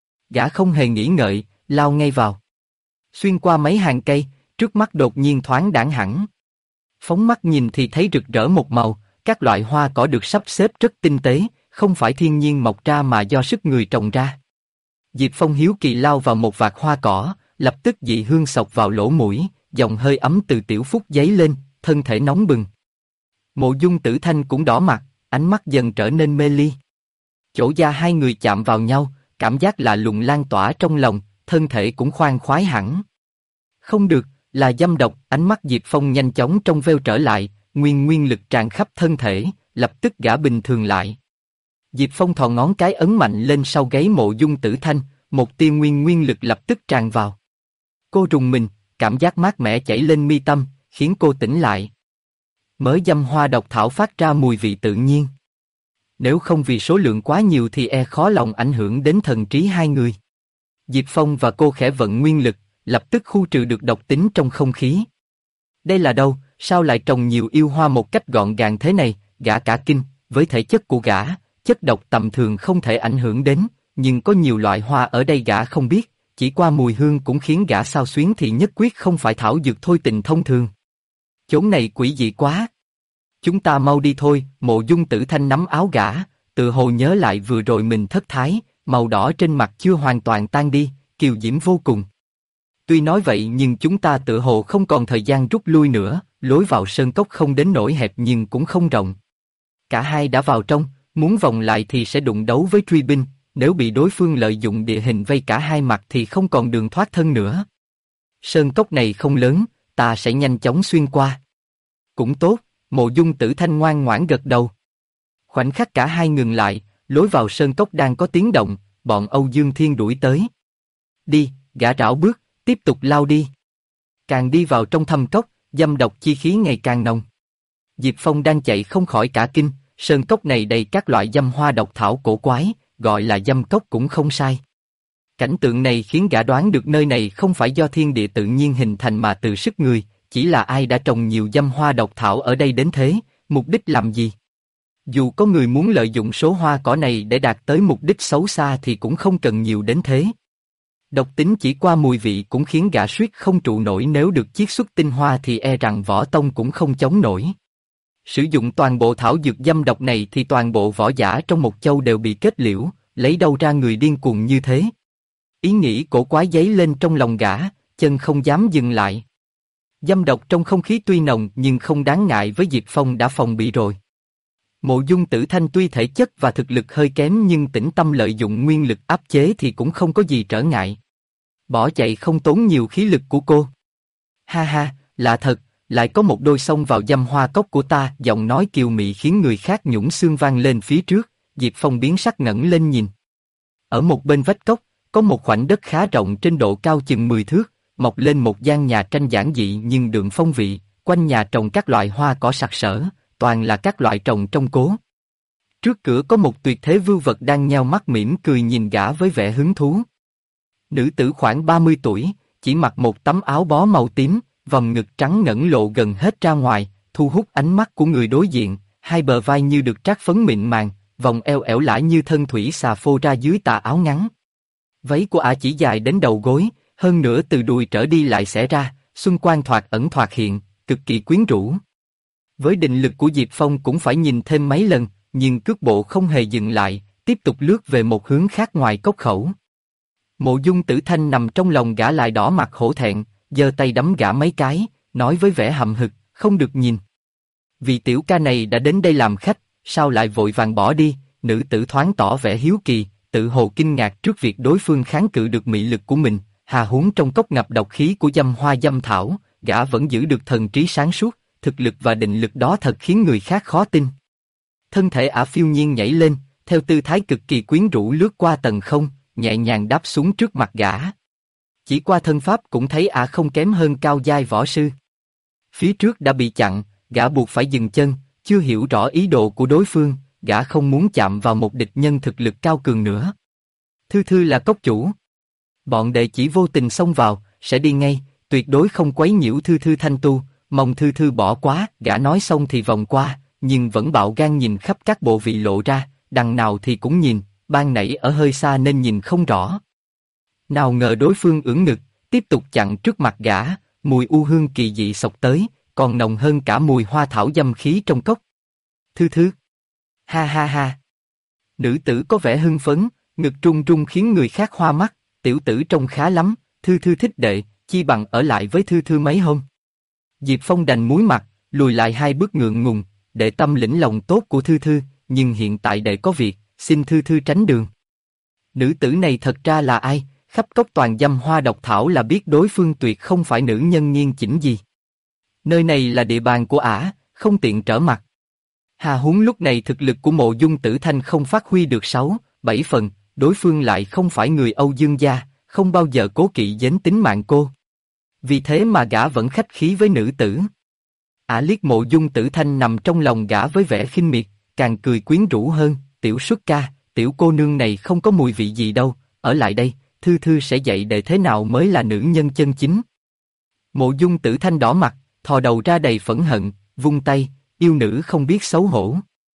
Gã không hề nghĩ ngợi, lao ngay vào. Xuyên qua mấy hàng cây, trước mắt đột nhiên thoáng đãng hẳn. Phóng mắt nhìn thì thấy rực rỡ một màu, các loại hoa cỏ được sắp xếp rất tinh tế, không phải thiên nhiên mọc ra mà do sức người trồng ra. Diệp Phong hiếu kỳ lao vào một vạt hoa cỏ, lập tức dị hương xộc vào lỗ mũi, dòng hơi ấm từ tiểu phúc dấy lên, thân thể nóng bừng. Mộ Dung Tử Thanh cũng đỏ mặt, ánh mắt dần trở nên mê ly. Chỗ da hai người chạm vào nhau, cảm giác lạ lùng lan tỏa trong lòng, thân thể cũng khoan khoái hẳn. Không được, là dâm độc, ánh mắt Diệp Phong nhanh chóng trong veo trở lại, nguyên lực tràn khắp thân thể, lập tức gã bình thường lại. Diệp Phong thò ngón cái ấn mạnh lên sau gáy Mộ Dung Tử Thanh, một tia nguyên lực lập tức tràn vào. Cô rùng mình, cảm giác mát mẻ chảy lên mi tâm, khiến cô tỉnh lại. Mớ dâm hoa độc thảo phát ra mùi vị tự nhiên. Nếu không vì số lượng quá nhiều thì khó lòng ảnh hưởng đến thần trí hai người. Diệp Phong và cô khẽ vận nguyên lực, lập tức khu trừ được độc tính trong không khí. Đây là đâu, sao lại trồng nhiều yêu hoa một cách gọn gàng thế này, gã cả kinh, với thể chất của gã, chất độc tầm thường không thể ảnh hưởng đến, nhưng có nhiều loại hoa ở đây gã không biết, chỉ qua mùi hương cũng khiến gã xao xuyến thì nhất quyết không phải thảo dược thôi tình thông thường. Chốn này quỷ dị quá. Chúng ta mau đi thôi, Mộ Dung Tử Thanh nắm áo gã, tự hồ nhớ lại vừa rồi mình thất thái, màu đỏ trên mặt chưa hoàn toàn tan đi, kiều diễm vô cùng. Tuy nói vậy nhưng chúng ta tự hồ không còn thời gian rút lui nữa, lối vào sơn cốc không đến nỗi hẹp nhưng cũng không rộng. Cả hai đã vào trong, muốn vòng lại thì sẽ đụng đấu với truy binh, nếu bị đối phương lợi dụng địa hình vây cả hai mặt thì không còn đường thoát thân nữa. Sơn cốc này không lớn, ta sẽ nhanh chóng xuyên qua. Cũng tốt, Mộ Dung Tử Thanh ngoan ngoãn gật đầu. Khoảnh khắc cả hai ngừng lại, lối vào sơn cốc đang có tiếng động, bọn Âu Dương Thiên đuổi tới. Đi, gã rảo bước, tiếp tục lao đi. Càng đi vào trong thâm cốc, dâm độc chi khí ngày càng nồng. Diệp Phong đang chạy không khỏi cả kinh, sơn cốc này đầy các loại dâm hoa độc thảo cổ quái, gọi là dâm cốc cũng không sai. Cảnh tượng này khiến gã đoán được nơi này không phải do thiên địa tự nhiên hình thành mà từ sức người, chỉ là ai đã trồng nhiều dâm hoa độc thảo ở đây đến thế, mục đích làm gì? Dù có người muốn lợi dụng số hoa cỏ này để đạt tới mục đích xấu xa thì cũng không cần nhiều đến thế. Độc tính chỉ qua mùi vị cũng khiến gã suýt không trụ nổi, nếu được chiết xuất tinh hoa thì rằng võ tông cũng không chống nổi. Sử dụng toàn bộ thảo dược dâm độc này thì toàn bộ võ giả trong một châu đều bị kết liễu, lấy đâu ra người điên cuồng như thế? Ý nghĩ cổ quái dấy lên trong lòng gã, chân không dám dừng lại. Dâm độc trong không khí tuy nồng nhưng không đáng ngại với Diệp Phong đã phòng bị rồi. Mộ Dung Tử Thanh tuy thể chất và thực lực hơi kém nhưng tĩnh tâm lợi dụng nguyên lực áp chế thì cũng không có gì trở ngại. Bỏ chạy không tốn nhiều khí lực của cô. Ha ha, lạ thật, lại có một đôi xông vào dâm hoa cốc của ta, giọng nói kiều mị khiến người khác nhũng xương vang lên phía trước, Diệp Phong biến sắc ngẩng lên nhìn. Ở một bên vách cốc, có một khoảnh đất khá rộng trên độ cao chừng 10 thước, mọc lên một gian nhà tranh giản dị nhưng đượm phong vị, quanh nhà trồng các loại hoa cỏ sặc sỡ, toàn là các loại trồng trong cố. Trước cửa có một tuyệt thế vưu vật đang nheo mắt mỉm cười nhìn gã với vẻ hứng thú. Nữ tử khoảng 30 tuổi, chỉ mặc một tấm áo bó màu tím, vòng ngực trắng ngẩn lộ gần hết ra ngoài, thu hút ánh mắt của người đối diện, hai bờ vai như được trát phấn mịn màng, vòng eo ẻo lả như thân thủy xà phô ra dưới tà áo ngắn. Váy của ả chỉ dài đến đầu gối, hơn nữa từ đùi trở đi lại xẻ ra, xuân quang thoạt ẩn thoạt hiện, cực kỳ quyến rũ. Với định lực của Diệp Phong cũng phải nhìn thêm mấy lần, nhưng cước bộ không hề dừng lại, tiếp tục lướt về một hướng khác ngoài cốc khẩu. Mộ Dung Tử Thanh nằm trong lòng gã lại đỏ mặt hổ thẹn, giơ tay đấm gã mấy cái, nói với vẻ hậm hực, không được nhìn. Vì tiểu ca này đã đến đây làm khách, sao lại vội vàng bỏ đi? Nữ tử thoáng tỏ vẻ hiếu kỳ, tự hồ kinh ngạc trước việc đối phương kháng cự được mị lực của mình. Hà huống trong cốc ngập độc khí của dâm hoa dâm thảo, gã vẫn giữ được thần trí sáng suốt, thực lực và định lực đó thật khiến người khác khó tin. Thân thể ả phiêu nhiên nhảy lên, theo tư thái cực kỳ quyến rũ lướt qua tầng không, nhẹ nhàng đáp xuống trước mặt gã. Chỉ qua thân pháp cũng thấy ả không kém hơn cao giai võ sư. Phía trước đã bị chặn, gã buộc phải dừng chân, chưa hiểu rõ ý đồ của đối phương, gã không muốn chạm vào một địch nhân thực lực cao cường nữa. Thư Thư là cốc chủ. Bọn đệ chỉ vô tình xông vào, sẽ đi ngay, tuyệt đối không quấy nhiễu Thư Thư thanh tu, mong Thư Thư bỏ quá. Gã nói xong thì vòng qua, nhưng vẫn bạo gan nhìn khắp các bộ vị lộ ra, đằng nào thì cũng nhìn, ban nãy ở hơi xa nên nhìn không rõ. Nào ngờ đối phương ưỡn ngực, tiếp tục chặn trước mặt gã, mùi u hương kỳ dị xộc tới, còn nồng hơn cả mùi hoa thảo dâm khí trong cốc. Thư Thư. Ha ha ha. Nữ tử có vẻ hưng phấn, ngực trung trung khiến người khác hoa mắt, tiểu tử trông khá lắm, Thư Thư thích đệ, chi bằng ở lại với Thư Thư mấy hôm. Diệp Phong đành muối mặt, lùi lại 2 bước ngượng ngùng, đệ tâm lĩnh lòng tốt của Thư Thư, nhưng hiện tại đệ có việc, xin Thư Thư tránh đường. Nữ tử này thật ra là ai? Khắp cốc toàn dâm hoa độc thảo là biết đối phương tuyệt không phải nữ nhân nghiên chỉnh gì. Nơi này là địa bàn của ả, không tiện trở mặt. Hà huống lúc này thực lực của Mộ Dung Tử Thanh không phát huy được 6-7 phần, đối phương lại không phải người Âu Dương gia, không bao giờ cố kỵ đến tính mạng cô. Vì thế mà gã vẫn khách khí với nữ tử. Ả liếc Mộ Dung Tử Thanh nằm trong lòng gã với vẻ khinh miệt, càng cười quyến rũ hơn, tiểu xuất ca, tiểu cô nương này không có mùi vị gì đâu, ở lại đây, Thư Thư sẽ dạy đệ thế nào mới là nữ nhân chân chính. Mộ Dung Tử Thanh đỏ mặt, thò đầu ra đầy phẫn hận, vung tay, yêu nữ không biết xấu hổ.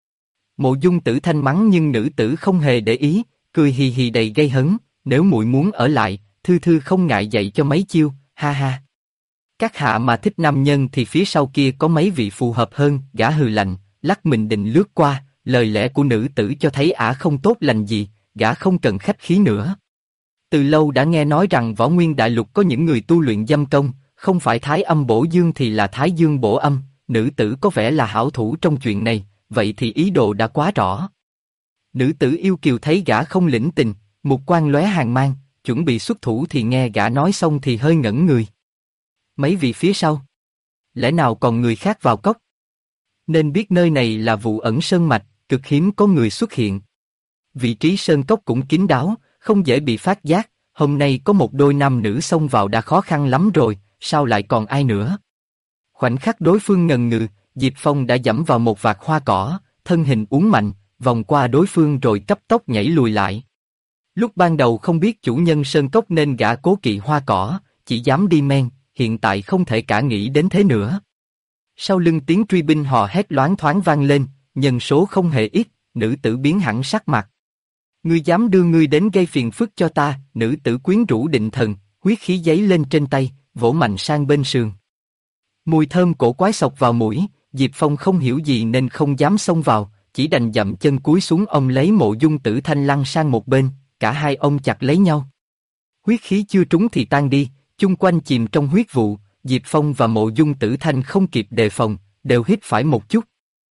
Mộ Dung Tử Thanh mắng nhưng nữ tử không hề để ý, cười hì hì đầy gây hấn, nếu muội muốn ở lại, Thư Thư không ngại dạy cho mấy chiêu, ha ha. Các hạ mà thích nam nhân thì phía sau kia có mấy vị phù hợp hơn, gã hừ lạnh, lắc mình định lướt qua, lời lẽ của nữ tử cho thấy ả không tốt lành gì, gã không cần khách khí nữa. Từ lâu đã nghe nói rằng Võ Nguyên Đại Lục có những người tu luyện dâm công, không phải thái âm bổ dương thì là thái dương bổ âm, nữ tử có vẻ là hảo thủ trong chuyện này, vậy thì ý đồ đã quá rõ. Nữ tử yêu kiều thấy gã không lĩnh tình, mục quang lóe hàn mang, chuẩn bị xuất thủ thì nghe gã nói xong thì hơi ngẩn người. Mấy vị phía sau? Lẽ nào còn người khác vào cốc? Nên biết nơi này là vụ ẩn sơn mạch, cực hiếm có người xuất hiện. Vị trí sơn cốc cũng kín đáo, không dễ bị phát giác, hôm nay có một đôi nam nữ xông vào đã khó khăn lắm rồi, sao lại còn ai nữa? Khoảnh khắc đối phương ngần ngừ, Diệp Phong đã dẫm vào một vạt hoa cỏ, thân hình uốn mạnh, vòng qua đối phương rồi cấp tốc nhảy lùi lại. Lúc ban đầu không biết chủ nhân sơn cốc nên gã cố kỵ hoa cỏ, chỉ dám đi men, hiện tại không thể cả nghĩ đến thế nữa. Sau lưng tiếng truy binh hò hét loáng thoáng vang lên, nhân số không hề ít, nữ tử biến hẳn sắc mặt. Ngươi dám đưa ngươi đến gây phiền phức cho ta? Nữ tử quyến rũ định thần, huyết khí giấy lên trên tay, vỗ mạnh sang bên sườn. Mùi thơm cổ quái xộc vào mũi, Diệp Phong không hiểu gì nên không dám xông vào, chỉ đành dậm chân cúi xuống ôm lấy Mộ Dung Tử Thanh lăn sang một bên, cả hai ôm chặt lấy nhau. Huyết khí chưa trúng thì tan đi, chung quanh chìm trong huyết vụ, Diệp Phong và Mộ Dung Tử Thanh không kịp đề phòng, đều hít phải một chút.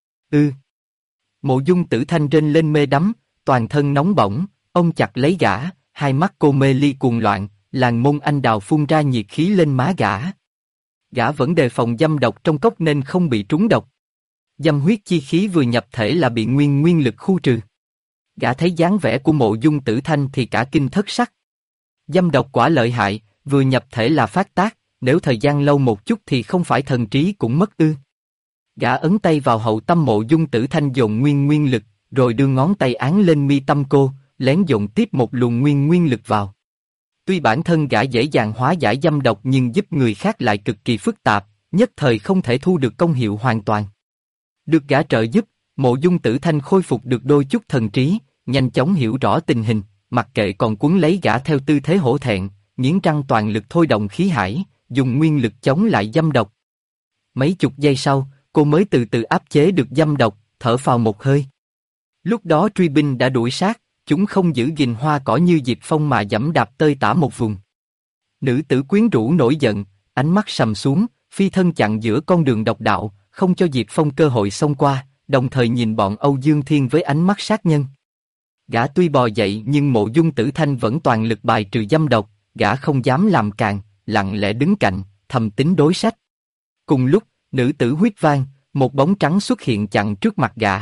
Mộ Dung Tử Thanh rên lên mê đắm, toàn thân nóng bỏng, ôm chặt lấy gã, hai mắt cô mê ly cuồng loạn, làn môn anh đào phun ra nhiệt khí lên má gã. Gã vẫn đề phòng dâm độc trong cốc nên không bị trúng độc. Dâm huyết chi khí vừa nhập thể là bị nguyên lực khu trừ. Gã thấy dáng vẻ của Mộ Dung Tử Thanh thì cả kinh thất sắc. Dâm độc quả lợi hại, vừa nhập thể là phát tác, nếu thời gian lâu một chút thì không phải thần trí cũng mất ư? Gã ấn tay vào hậu tâm Mộ Dung Tử Thanh dồn nguyên lực, rồi đưa ngón tay án lên mi tâm cô, lén dồn tiếp một luồng nguyên lực vào. Tuy bản thân gã dễ dàng hóa giải dâm độc nhưng giúp người khác lại cực kỳ phức tạp, nhất thời không thể thu được công hiệu hoàn toàn. Được gã trợ giúp, Mộ Dung Tử Thanh khôi phục được đôi chút thần trí, nhanh chóng hiểu rõ tình hình, mặc kệ còn cuốn lấy gã theo tư thế hổ thẹn, nghiến răng toàn lực thôi động khí hải, dùng nguyên lực chống lại dâm độc. Mấy chục giây sau, cô mới từ từ áp chế được dâm độc, thở phào một hơi. Lúc đó truy binh đã đuổi sát, chúng không giữ gìn hoa cỏ như Diệp Phong mà giẫm đạp tơi tả một vùng. Nữ tử quyến rũ nổi giận, ánh mắt sầm xuống, phi thân chặn giữa con đường độc đạo, không cho Diệp Phong cơ hội xông qua, đồng thời nhìn bọn Âu Dương Thiên với ánh mắt sát nhân. Gã tuy bò dậy nhưng Mộ Dung Tử Thanh vẫn toàn lực bài trừ dâm độc, gã không dám làm càn, lặng lẽ đứng cạnh, thầm tính đối sách. Cùng lúc, Nữ tử huyết vang, một bóng trắng xuất hiện chặn trước mặt gã.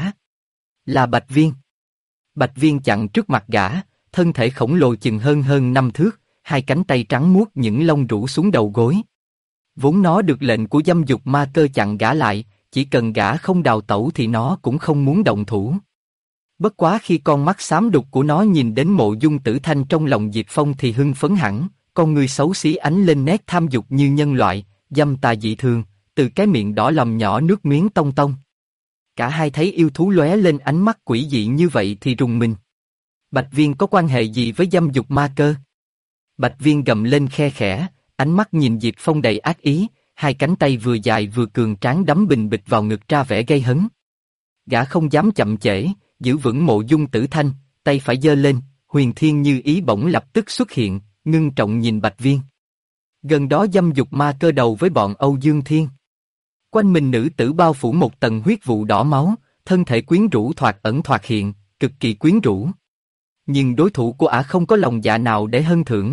Là Bạch Viên. Bạch Viên chặn trước mặt gã, thân thể khổng lồ chừng hơn 5 thước, hai cánh tay trắng muốt những lông rủ xuống đầu gối. Vốn nó được lệnh của dâm dục ma cơ chặn gã lại, chỉ cần gã không đào tẩu thì nó cũng không muốn động thủ. Bất quá khi con mắt xám đục của nó nhìn đến Mộ Dung Tử Thanh trong lòng Diệp Phong thì hưng phấn hẳn, con người xấu xí ánh lên nét tham dục như nhân loại, dâm tà dị thường, từ cái miệng đỏ lòm nhỏ nước miếng tông tông. Cả hai thấy yêu thú lóe lên ánh mắt quỷ dị như vậy thì rùng mình. Bạch Viên có quan hệ gì với dâm dục ma cơ? Bạch Viên gầm lên khe khẽ, ánh mắt nhìn Diệp Phong đầy ác ý, hai cánh tay vừa dài vừa cường tráng đấm bình bịch vào ngực ra vẻ gây hấn. Gã không dám chậm trễ, giữ vững Mộ Dung Tử Thanh, tay phải giơ lên, huyền thiên như ý bỗng lập tức xuất hiện, ngưng trọng nhìn Bạch Viên. Gần đó dâm dục ma cơ đầu với bọn Âu Dương Thiên. Quanh mình nữ tử bao phủ một tầng huyết vụ đỏ máu, thân thể quyến rũ thoạt ẩn thoạt hiện, cực kỳ quyến rũ. Nhưng đối thủ của ả không có lòng dạ nào để hân thưởng,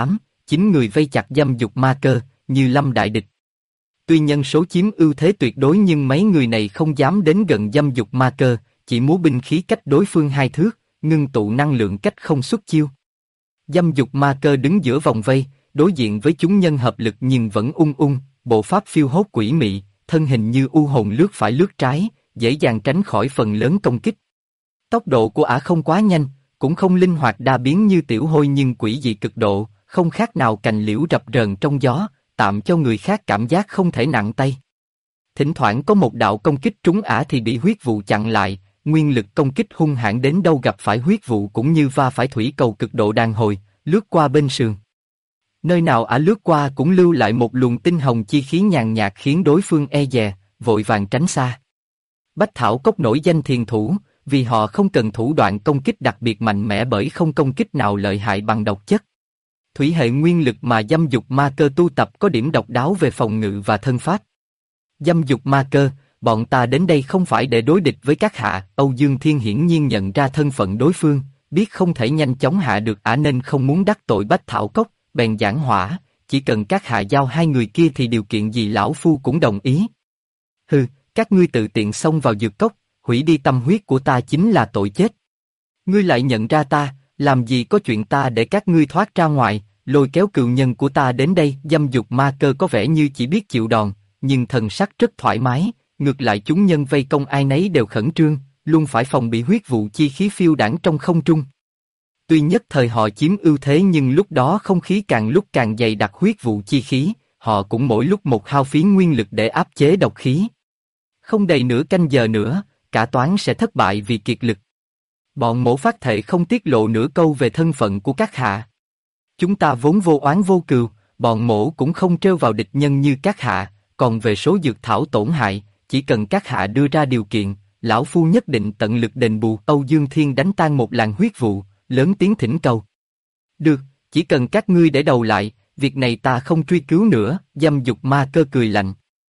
8-9 người vây chặt dâm dục ma cơ, như lâm đại địch. Tuy nhân số chiếm ưu thế tuyệt đối nhưng mấy người này không dám đến gần dâm dục ma cơ, chỉ múa binh khí cách đối phương 2 thước, ngưng tụ năng lượng cách không xuất chiêu. Dâm dục ma cơ đứng giữa vòng vây, đối diện với chúng nhân hợp lực nhưng vẫn ung, bộ pháp phiêu hốt quỷ mị, thân hình như u hồn lướt phải lướt trái, dễ dàng tránh khỏi phần lớn công kích. Tốc độ của ả không quá nhanh, cũng không linh hoạt đa biến như tiểu hôi nhưng quỷ dị cực độ, không khác nào cành liễu rập rờn trong gió, tạm cho người khác cảm giác không thể nặng tay. Thỉnh thoảng có một đạo công kích trúng ả thì bị huyết vụ chặn lại, nguyên lực công kích hung hãn đến đâu gặp phải huyết vụ cũng như va phải thủy cầu cực độ đàn hồi, lướt qua bên sườn. Nơi nào ả lướt qua cũng lưu lại một luồng tinh hồng chi khí nhàn nhạt khiến đối phương e dè, vội vàng tránh xa. Bách Thảo Cốc nổi danh thiền thủ, vì họ không cần thủ đoạn công kích đặc biệt mạnh mẽ bởi không công kích nào lợi hại bằng độc chất. Thủy hệ nguyên lực mà dâm dục ma cơ tu tập có điểm độc đáo về phòng ngự và thân pháp. Dâm dục ma cơ, bọn ta đến đây không phải để đối địch với các hạ. Âu Dương Thiên hiển nhiên nhận ra thân phận đối phương, biết không thể nhanh chóng hạ được ả nên không muốn đắc tội Bách Thảo Cốc, bèn giảng hỏa, chỉ cần các hạ giao 2 người kia thì điều kiện gì lão phu cũng đồng ý. Hừ, các ngươi tự tiện xông vào dược cốc, hủy đi tâm huyết của ta chính là tội chết. Ngươi lại nhận ra ta, làm gì có chuyện ta để các ngươi thoát ra ngoài, lôi kéo cừu nhân của ta đến đây. Dâm dục ma cơ có vẻ như chỉ biết chịu đòn, nhưng thần sắc rất thoải mái, ngược lại chúng nhân vây công ai nấy đều khẩn trương, luôn phải phòng bị huyết vụ chi khí phiêu đãng trong không trung. Tuy nhất thời họ chiếm ưu thế nhưng lúc đó không khí càng lúc càng dày đặc huyết vụ chi khí, họ cũng mỗi lúc một hao phí nguyên lực để áp chế độc khí. Không đầy nửa canh giờ nữa, cả toán sẽ thất bại vì kiệt lực. Bọn mổ phát thệ không tiết lộ nửa câu về thân phận của các hạ. Chúng ta vốn vô oán vô cừu, bọn mổ cũng không trêu vào địch nhân như các hạ, còn về số dược thảo tổn hại, chỉ cần các hạ đưa ra điều kiện, lão phu nhất định tận lực đền bù. Âu Dương Thiên đánh tan một làn huyết vụ, lớn tiếng thỉnh cầu. Được, chỉ cần các ngươi để đầu lại, việc này ta không truy cứu nữa. Dâm dục ma cơ cười lạnh.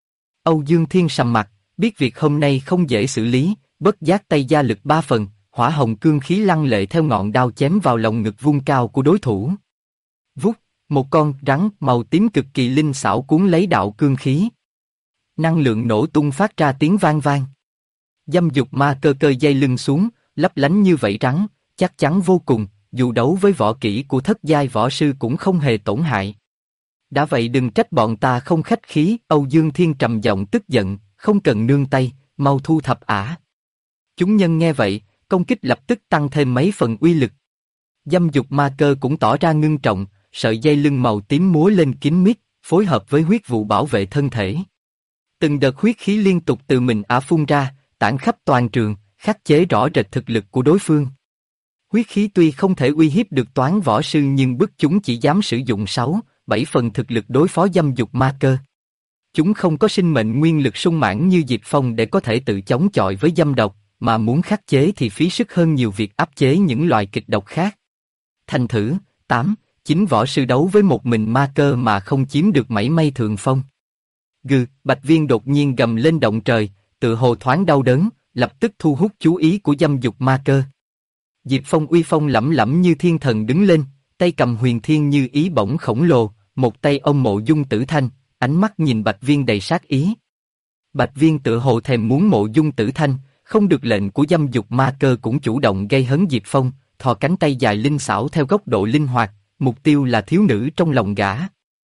Âu Dương Thiên sầm mặt, biết việc hôm nay không dễ xử lý, bất giác tay gia lực 3 phần, hỏa hồng cương khí lăng lệ theo ngọn đao chém vào lồng ngực vung cao của đối thủ. Vút, một con rắn màu tím cực kỳ linh xảo cuốn lấy đạo cương khí. Năng lượng nổ tung phát ra tiếng vang vang. Dâm dục ma cơ cơ dây lưng xuống, lấp lánh như vậy rắn, chắc chắn vô cùng, dù đấu với võ kỹ của thất giai võ sư cũng không hề tổn hại. Đã vậy đừng trách bọn ta không khách khí. Âu Dương Thiên trầm giọng tức giận, không cần nương tay, mau thu thập ả. Chúng nhân nghe vậy, công kích lập tức tăng thêm mấy phần uy lực. Dâm dục ma cơ cũng tỏ ra ngưng trọng, sợi dây lưng màu tím múa lên kín mít, phối hợp với huyết vụ bảo vệ thân thể. Từng đợt huyết khí liên tục từ mình ả phun ra, tản khắp toàn trường, khắc chế rõ rệt thực lực của đối phương. Huyết khí tuy không thể uy hiếp được toán võ sư nhưng bức chúng chỉ dám sử dụng 6-7 phần thực lực đối phó dâm dục ma cơ. Chúng không có sinh mệnh nguyên lực sung mãn như Diệp Phong để có thể tự chống chọi với dâm độc, mà muốn khắc chế thì phí sức hơn nhiều việc áp chế những loài kịch độc khác. Thành thử, 8-9 võ sư đấu với một mình ma cơ mà không chiếm được mảy may thượng phong. Gừ, Bạch Viên đột nhiên gầm lên động trời, tự hồ thoáng đau đớn, lập tức thu hút chú ý của dâm dục ma cơ. Diệp Phong uy phong lẫm lẫm như thiên thần đứng lên, tay cầm huyền thiên như ý bổng khổng lồ, một tay ôm Mộ Dung Tử Thanh, ánh mắt nhìn Bạch Viên đầy sát ý. Bạch Viên tựa hồ thèm muốn Mộ Dung Tử Thanh, không được lệnh của dâm dục ma cơ cũng chủ động gây hấn Diệp Phong, thò cánh tay dài linh xảo theo góc độ linh hoạt, mục tiêu là thiếu nữ trong lòng gã.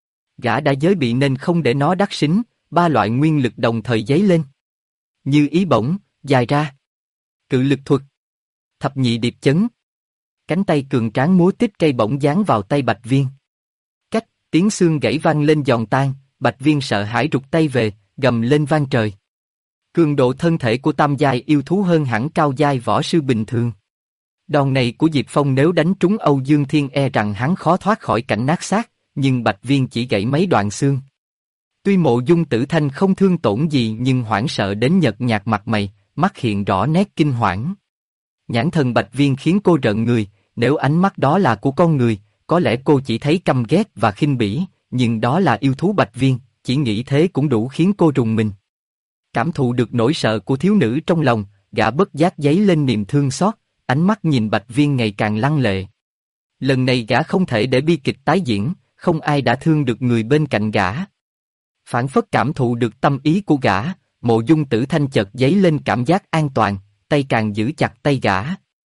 Gã đã giới bị nên không để nó đắc xính, ba loại nguyên lực đồng thời dấy lên. Như ý bổng, dài ra. Cự lực thuật. Thập nhị điệp chấn. Cánh tay cường tráng múa tít cây bổng giáng vào tay Bạch Viên. Cách, tiếng xương gãy vang lên giòn tan, Bạch Viên sợ hãi rụt tay về, gầm lên vang trời. Cường độ thân thể của tam giai yêu thú hơn hẳn cao giai võ sư bình thường. Đòn này của Diệp Phong nếu đánh trúng Âu Dương Thiên e rằng hắn khó thoát khỏi cảnh nát xác, nhưng Bạch Viên chỉ gãy mấy đoạn xương. Tuy Mộ Dung Tử Thanh không thương tổn gì nhưng hoảng sợ đến nhợt nhạt mặt mày, mắt hiện rõ nét kinh hoảng. Nhãn thần Bạch Viên khiến cô rợn người, nếu ánh mắt đó là của con người, có lẽ cô chỉ thấy căm ghét và khinh bỉ, nhưng đó là yêu thú Bạch Viên, chỉ nghĩ thế cũng đủ khiến cô rùng mình. Cảm thụ được nỗi sợ của thiếu nữ trong lòng, gã bất giác dấy lên niềm thương xót, ánh mắt nhìn Bạch Viên ngày càng lăng lệ. Lần này gã không thể để bi kịch tái diễn, không ai đã thương được người bên cạnh gã. Phản phất cảm thụ được tâm ý của gã, Mộ Dung Tử Thanh chợt dấy lên cảm giác an toàn, tay càng giữ chặt tay gã.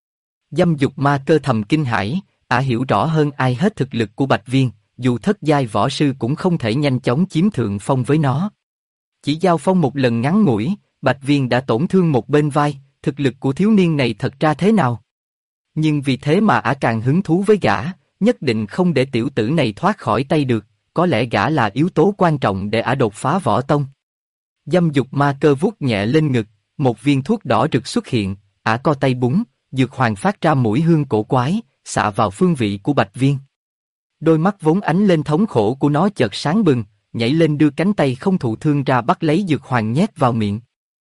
Dâm dục ma cơ thầm kinh hãi, ả hiểu rõ hơn ai hết thực lực của Bạch Viên, dù thất giai võ sư cũng không thể nhanh chóng chiếm thượng phong với nó. Chỉ giao phong một lần ngắn ngủi, Bạch Viên đã tổn thương một bên vai, thực lực của thiếu niên này thật ra thế nào? Nhưng vì thế mà ả càng hứng thú với gã, nhất định không để tiểu tử này thoát khỏi tay được, có lẽ gã là yếu tố quan trọng để ả đột phá võ tông. Dâm dục ma cơ vuốt nhẹ lên ngực, một viên thuốc đỏ rực xuất hiện, ả co tay búng, dược hoàng phát ra mùi hương cổ quái, xạ vào phương vị của Bạch Viên. Đôi mắt vốn ánh lên thống khổ của nó chợt sáng bừng, nhảy lên đưa cánh tay không thụ thương ra bắt lấy dược hoàng nhét vào miệng.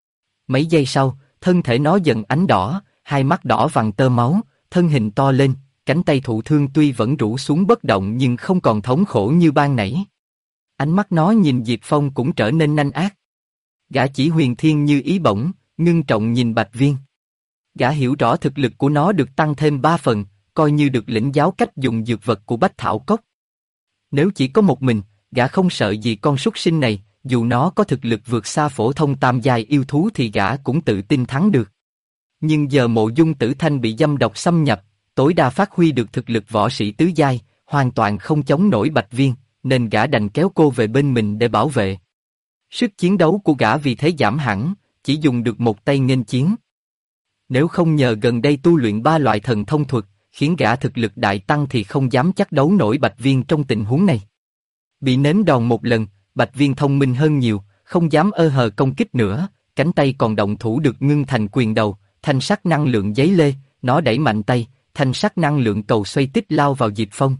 Mấy giây sau, thân thể nó dần ánh đỏ, hai mắt đỏ vằn tơ máu, thân hình to lên, cánh tay thụ thương tuy vẫn rũ xuống bất động nhưng không còn thống khổ như ban nãy. Ánh mắt nó nhìn Diệp Phong cũng trở nên nanh ác. Gã chỉ huyền thiên như ý bổng, ngưng trọng nhìn Bạch Viên. Gã hiểu rõ thực lực của nó được tăng thêm 3 phần, coi như được lĩnh giáo cách dùng dược vật của Bách Thảo Cốc. Nếu chỉ có một mình, gã không sợ gì con súc sinh này, dù nó có thực lực vượt xa phổ thông tam giai yêu thú thì gã cũng tự tin thắng được. Nhưng giờ Mộ Dung Tử Thanh bị dâm độc xâm nhập, tối đa phát huy được thực lực võ sĩ tứ giai, hoàn toàn không chống nổi Bạch Viên, nên gã đành kéo cô về bên mình để bảo vệ. Sức chiến đấu của gã vì thế giảm hẳn, chỉ dùng được một tay nghênh chiến. Nếu không nhờ gần đây tu luyện 3 loại thần thông thuật, khiến gã thực lực đại tăng thì không dám chắc đấu nổi Bạch Viên trong tình huống này. Bị nếm đòn một lần, Bạch Viên thông minh hơn nhiều, không dám ơ hờ công kích nữa, cánh tay còn động thủ được ngưng thành quyền đầu, thanh sắc năng lượng giấy lê, nó đẩy mạnh tay, thanh sắc năng lượng cầu xoay tích lao vào Diệp Phong.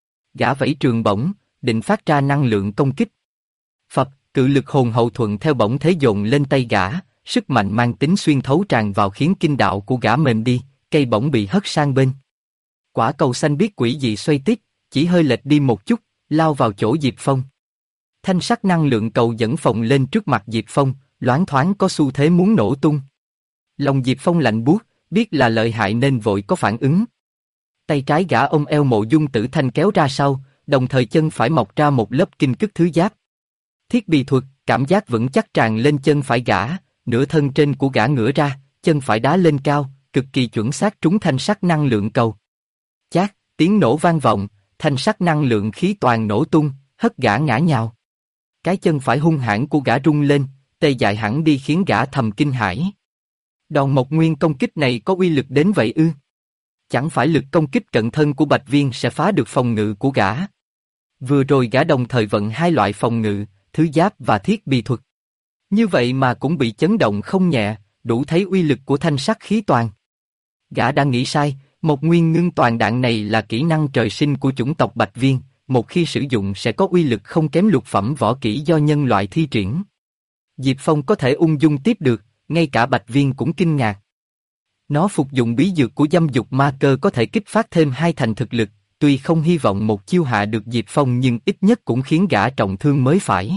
Gã vẫy trường bổng, định phát ra năng lượng công kích. Phập, cự lực hồn hậu thuận theo bổng thế dồn lên tay gã, sức mạnh mang tính xuyên thấu tràn vào khiến kinh đạo của gã mềm đi, cây bổng bị hất sang bên. Quả cầu xanh biết quỷ dị xoay tích, chỉ hơi lệch đi một chút, lao vào chỗ Diệp Phong. Thanh sắc năng lượng cầu dẫn phồng lên trước mặt Diệp Phong, loáng thoáng có xu thế muốn nổ tung. Lòng Diệp Phong lạnh buốt, biết là lợi hại nên vội có phản ứng. Tay trái gã ôm eo Mộ Dung Tử Thanh kéo ra sau, đồng thời chân phải mọc ra một lớp kinh cức thứ giáp. Thiết bị thuật, cảm giác vững chắc tràn lên chân phải gã, nửa thân trên của gã ngửa ra, chân phải đá lên cao, cực kỳ chuẩn xác trúng thanh sắc năng lượng cầu. Chát, tiếng nổ vang vọng, thanh sắc năng lượng khí toàn nổ tung, hất gã ngã nhào. Cái chân phải hung hãn của gã rung lên, tê dại hẳn đi khiến gã thầm kinh hãi. Đòn một nguyên công kích này có uy lực đến vậy ư? Chẳng phải lực công kích cận thân của Bạch Viên sẽ phá được phòng ngự của gã? Vừa rồi gã đồng thời vận 2 loại phòng ngự, thứ giáp và thiết bị thuật. Như vậy mà cũng bị chấn động không nhẹ, đủ thấy uy lực của thanh sắc khí toàn. Gã đã nghĩ sai, một nguyên ngưng toàn đạn này là kỹ năng trời sinh của chủng tộc Bạch Viên, một khi sử dụng sẽ có uy lực không kém lục phẩm võ kỹ do nhân loại thi triển. Diệp Phong có thể ung dung tiếp được, ngay cả Bạch Viên cũng kinh ngạc. Nó phục dụng bí dược của dâm dục ma cơ có thể kích phát thêm 2 thành thực lực, tuy không hy vọng một chiêu hạ được Diệp Phong nhưng ít nhất cũng khiến gã trọng thương mới phải.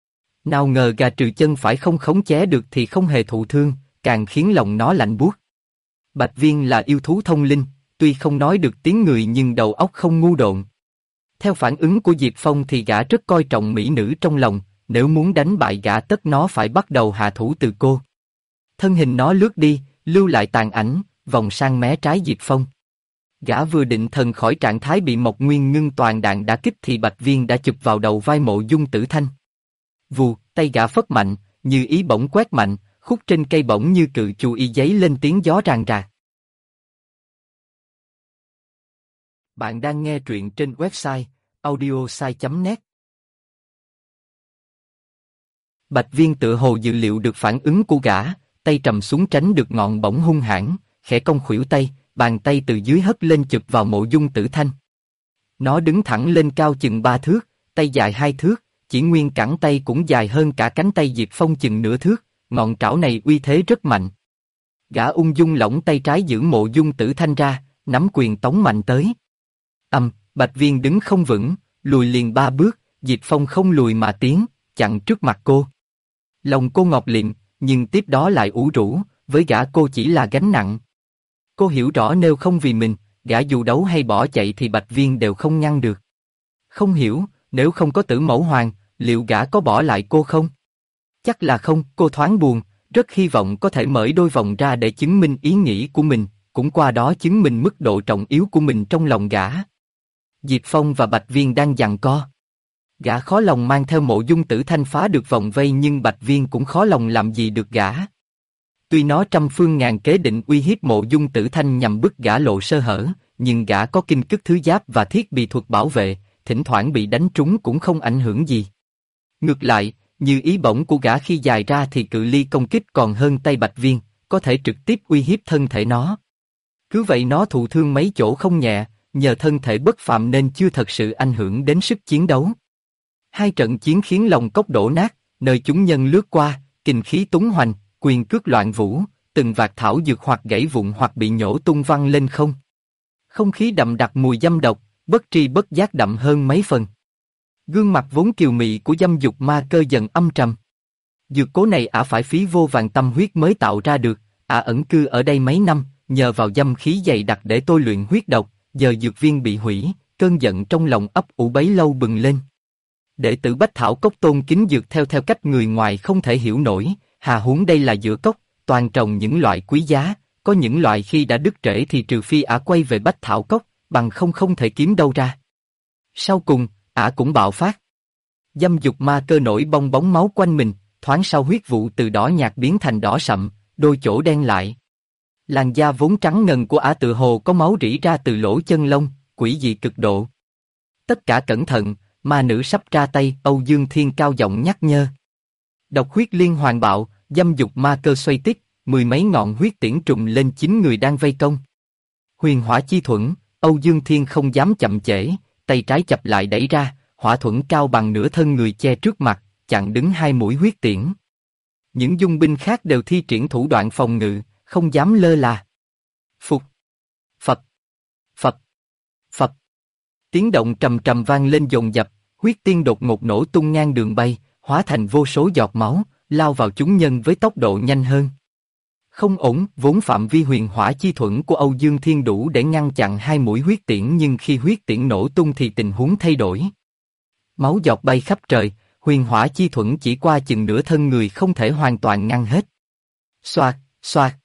Nào ngờ gà trừ chân phải không khống chế được thì không hề thụ thương, càng khiến lòng nó lạnh buốt. Bạch Viên là yêu thú thông linh, tuy không nói được tiếng người nhưng đầu óc không ngu độn. Theo phản ứng của Diệp Phong thì gã rất coi trọng mỹ nữ trong lòng, nếu muốn đánh bại gã tất nó phải bắt đầu hạ thủ từ cô. Thân hình nó lướt đi, lưu lại tàn ảnh, vòng sang mé trái Diệp Phong. Gã vừa định thần khỏi trạng thái bị Mộc Nguyên ngưng toàn đạn đả kích thì Bạch Viên đã chụp vào đầu vai Mộ Dung Tử Thanh. Vù, tay gã phất mạnh, như ý bổng quét mạnh, khúc trên cây bổng như cự chù y giấy lên tiếng gió ràng rạc. Bạn đang nghe truyện trên website audiosai.net. Bạch Viên tự hồ dự liệu được phản ứng của gã, tay trầm xuống tránh được ngọn bổng hung hãn, khẽ cong khuỷu tay, bàn tay từ dưới hất lên chụp vào Mộ Dung Tử Thanh. Nó đứng thẳng lên cao chừng 3 thước, tay dài 2 thước, chỉ nguyên cẳng tay cũng dài hơn cả cánh tay Diệp Phong chừng nửa thước, ngọn trảo này uy thế rất mạnh. Gã ung dung lỏng tay trái giữ Mộ Dung Tử Thanh ra, nắm quyền tống mạnh tới. Bạch Viên đứng không vững, lùi liền 3 bước, Diệp Phong không lùi mà tiến, chặn trước mặt cô. Lòng cô ngọt lịm, nhưng tiếp đó lại ủ rũ, với gã cô chỉ là gánh nặng. Cô hiểu rõ nếu không vì mình, gã dù đấu hay bỏ chạy thì Bạch Viên đều không ngăn được. Không hiểu, nếu không có Tử Mẫu Hoàng, liệu gã có bỏ lại cô không? Chắc là không, cô thoáng buồn, rất hy vọng có thể mở đôi vòng ra để chứng minh ý nghĩ của mình, cũng qua đó chứng minh mức độ trọng yếu của mình trong lòng gã. Diệp Phong và Bạch Viên đang giằng co. Gã khó lòng mang theo Mộ Dung Tử Thanh phá được vòng vây nhưng Bạch Viên cũng khó lòng làm gì được gã. Tuy nó trăm phương ngàn kế định uy hiếp Mộ Dung Tử Thanh nhằm bức gã lộ sơ hở, nhưng gã có kinh cức thứ giáp và thiết bị thuật bảo vệ, thỉnh thoảng bị đánh trúng cũng không ảnh hưởng gì. Ngược lại, như ý bổng của gã khi dài ra thì cự ly công kích còn hơn tay Bạch Viên, có thể trực tiếp uy hiếp thân thể nó. Cứ vậy nó thụ thương mấy chỗ không nhẹ, nhờ thân thể bất phàm nên chưa thật sự ảnh hưởng đến sức chiến đấu. Hai trận chiến khiến lòng cốc đổ nát, nơi chúng nhân lướt qua, kình khí túng hoành, quyền cước loạn vũ, từng vạt thảo dược hoặc gãy vụn hoặc bị nhổ tung văng lên không. Không khí đậm đặc mùi dâm độc, bất tri bất giác đậm hơn mấy phần. Gương mặt vốn kiều mị của dâm dục ma cơ dần âm trầm. Dược cố này ả phải phí vô vàn tâm huyết mới tạo ra được, ả ẩn cư ở đây mấy năm, nhờ vào dâm khí dày đặc để tôi luyện huyết độc, giờ dược viên bị hủy, cơn giận trong lòng ấp ủ bấy lâu bừng lên. Đệ tử Bách Thảo Cốc tôn kính dược theo cách người ngoài không thể hiểu nổi, hà huống đây là giữa cốc, toàn trồng những loại quý giá, có những loại khi đã đứt rễ thì trừ phi ả quay về Bách Thảo Cốc, bằng không thể kiếm đâu ra. Sau cùng, ả cũng bạo phát. Dâm dục ma cơ nổi bong bóng máu quanh mình, thoáng sau huyết vụ từ đỏ nhạt biến thành đỏ sậm, đôi chỗ đen lại. Làn da vốn trắng ngần của ả tự hồ có máu rỉ ra từ lỗ chân lông, quỷ dị cực độ. Tất cả cẩn thận, ma nữ sắp ra tay, Âu Dương Thiên cao giọng nhắc nhở. Độc huyết liên hoàn bạo, dâm dục ma cơ xoay tít, 10 mấy ngọn huyết tiễn trùm lên 9 người đang vây công. Huyền hỏa chi thuẫn, Âu Dương Thiên không dám chậm trễ, tay trái chập lại đẩy ra, hỏa thuẫn cao bằng nửa thân người che trước mặt, chặn đứng 2 mũi huyết tiễn. Những dung binh khác đều thi triển thủ đoạn phòng ngự, không dám lơ là. Phục, phập, phập, phập. Tiếng động trầm trầm vang lên dồn dập, huyết tiên đột ngột nổ tung ngang đường bay, hóa thành vô số giọt máu, lao vào chúng nhân với tốc độ nhanh hơn. Không ổn, vốn phạm vi huyền hỏa chi thuẫn của Âu Dương Thiên đủ để ngăn chặn 2 mũi huyết tiễn nhưng khi huyết tiễn nổ tung thì tình huống thay đổi. Máu giọt bay khắp trời, huyền hỏa chi thuẫn chỉ qua chừng nửa thân người không thể hoàn toàn ngăn hết. Xoạt, xoạt.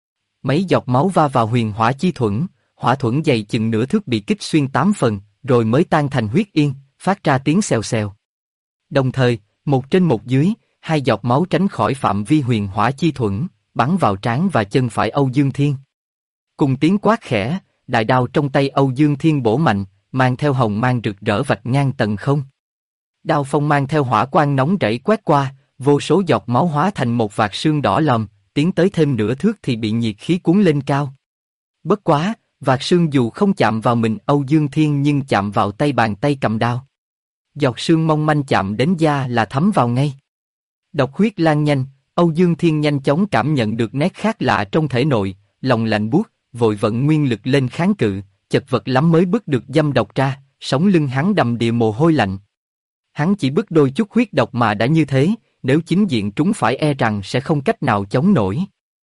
Mấy giọt máu va vào huyền hỏa chi thuẫn, hỏa thuẫn dày chừng nửa thước bị kích xuyên 8 phần, rồi mới tan thành huyết yên, phát ra tiếng xèo xèo. Đồng thời, một trên một dưới, 2 giọt máu tránh khỏi phạm vi huyền hỏa chi thuẫn, bắn vào trán và chân phải Âu Dương Thiên. Cùng tiếng quát khẽ, đại đao trong tay Âu Dương Thiên bổ mạnh, mang theo hồng mang rực rỡ vạch ngang tầng không. Đao phong mang theo hỏa quang nóng rẫy quét qua, vô số giọt máu hóa thành một vạt sương đỏ lòm, tiến tới thêm nửa thước thì bị nhiệt khí cuốn lên cao. Bất quá, vạt sương dù không chạm vào mình Âu Dương Thiên nhưng chạm vào bàn tay cầm đao. Giọt sương mong manh chạm đến da là thấm vào ngay. Độc huyết lan nhanh, Âu Dương Thiên nhanh chóng cảm nhận được nét khác lạ trong thể nội, lòng lạnh buốt, vội vận nguyên lực lên kháng cự, chật vật lắm mới bức được dâm độc ra, sống lưng hắn đầm đìa mồ hôi lạnh. Hắn chỉ bức đôi chút huyết độc mà đã như thế, nếu chính diện trúng phải e rằng sẽ không cách nào chống nổi.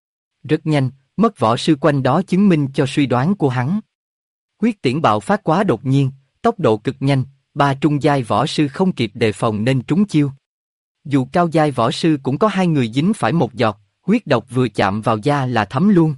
Rất nhanh, mất võ sư quanh đó chứng minh cho suy đoán của hắn. Huyết tiễn bạo phát quá đột nhiên, tốc độ cực nhanh, 3 trung giai võ sư không kịp đề phòng nên trúng chiêu. Dù cao giai võ sư cũng có hai người dính phải một giọt, huyết độc vừa chạm vào da là thấm luôn.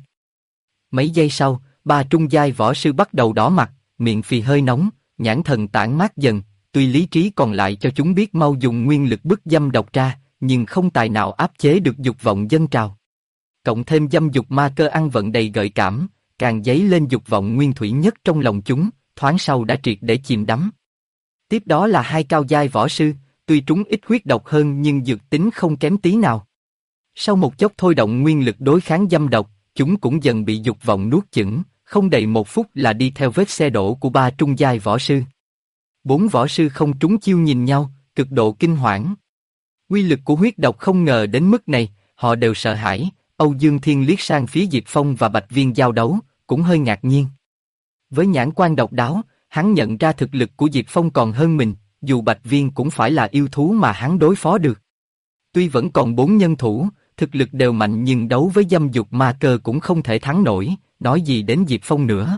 Mấy giây sau, ba trung giai võ sư bắt đầu đỏ mặt, miệng phì hơi nóng, nhãn thần tản mát dần, tuy lý trí còn lại cho chúng biết mau dùng nguyên lực bức dâm độc ra, nhưng không tài nào áp chế được dục vọng dâng trào. Cộng thêm dâm dục ma cơ ăn vận đầy gợi cảm, càng dấy lên dục vọng nguyên thủy nhất trong lòng chúng, thoáng sau đã triệt để chìm đắm. Tiếp đó là hai cao giai võ sư, tuy trúng ít huyết độc hơn nhưng dược tính không kém tí nào. Sau một chốc thôi động nguyên lực đối kháng dâm độc, chúng cũng dần bị dục vọng nuốt chửng, không đầy một phút là đi theo vết xe đổ của ba trung giai võ sư. Bốn võ sư không trúng chiêu nhìn nhau, cực độ kinh hoảng. Uy lực của huyết độc không ngờ đến mức này, họ đều sợ hãi. Âu Dương Thiên liếc sang phía Diệp Phong và Bạch Viên giao đấu, cũng hơi ngạc nhiên. Với nhãn quan độc đáo, hắn nhận ra thực lực của Diệp Phong còn hơn mình, dù Bạch Viên cũng phải là yêu thú mà hắn đối phó được. Tuy vẫn còn 4 nhân thủ, thực lực đều mạnh nhưng đấu với dâm dục ma cơ cũng không thể thắng nổi, nói gì đến Diệp Phong nữa.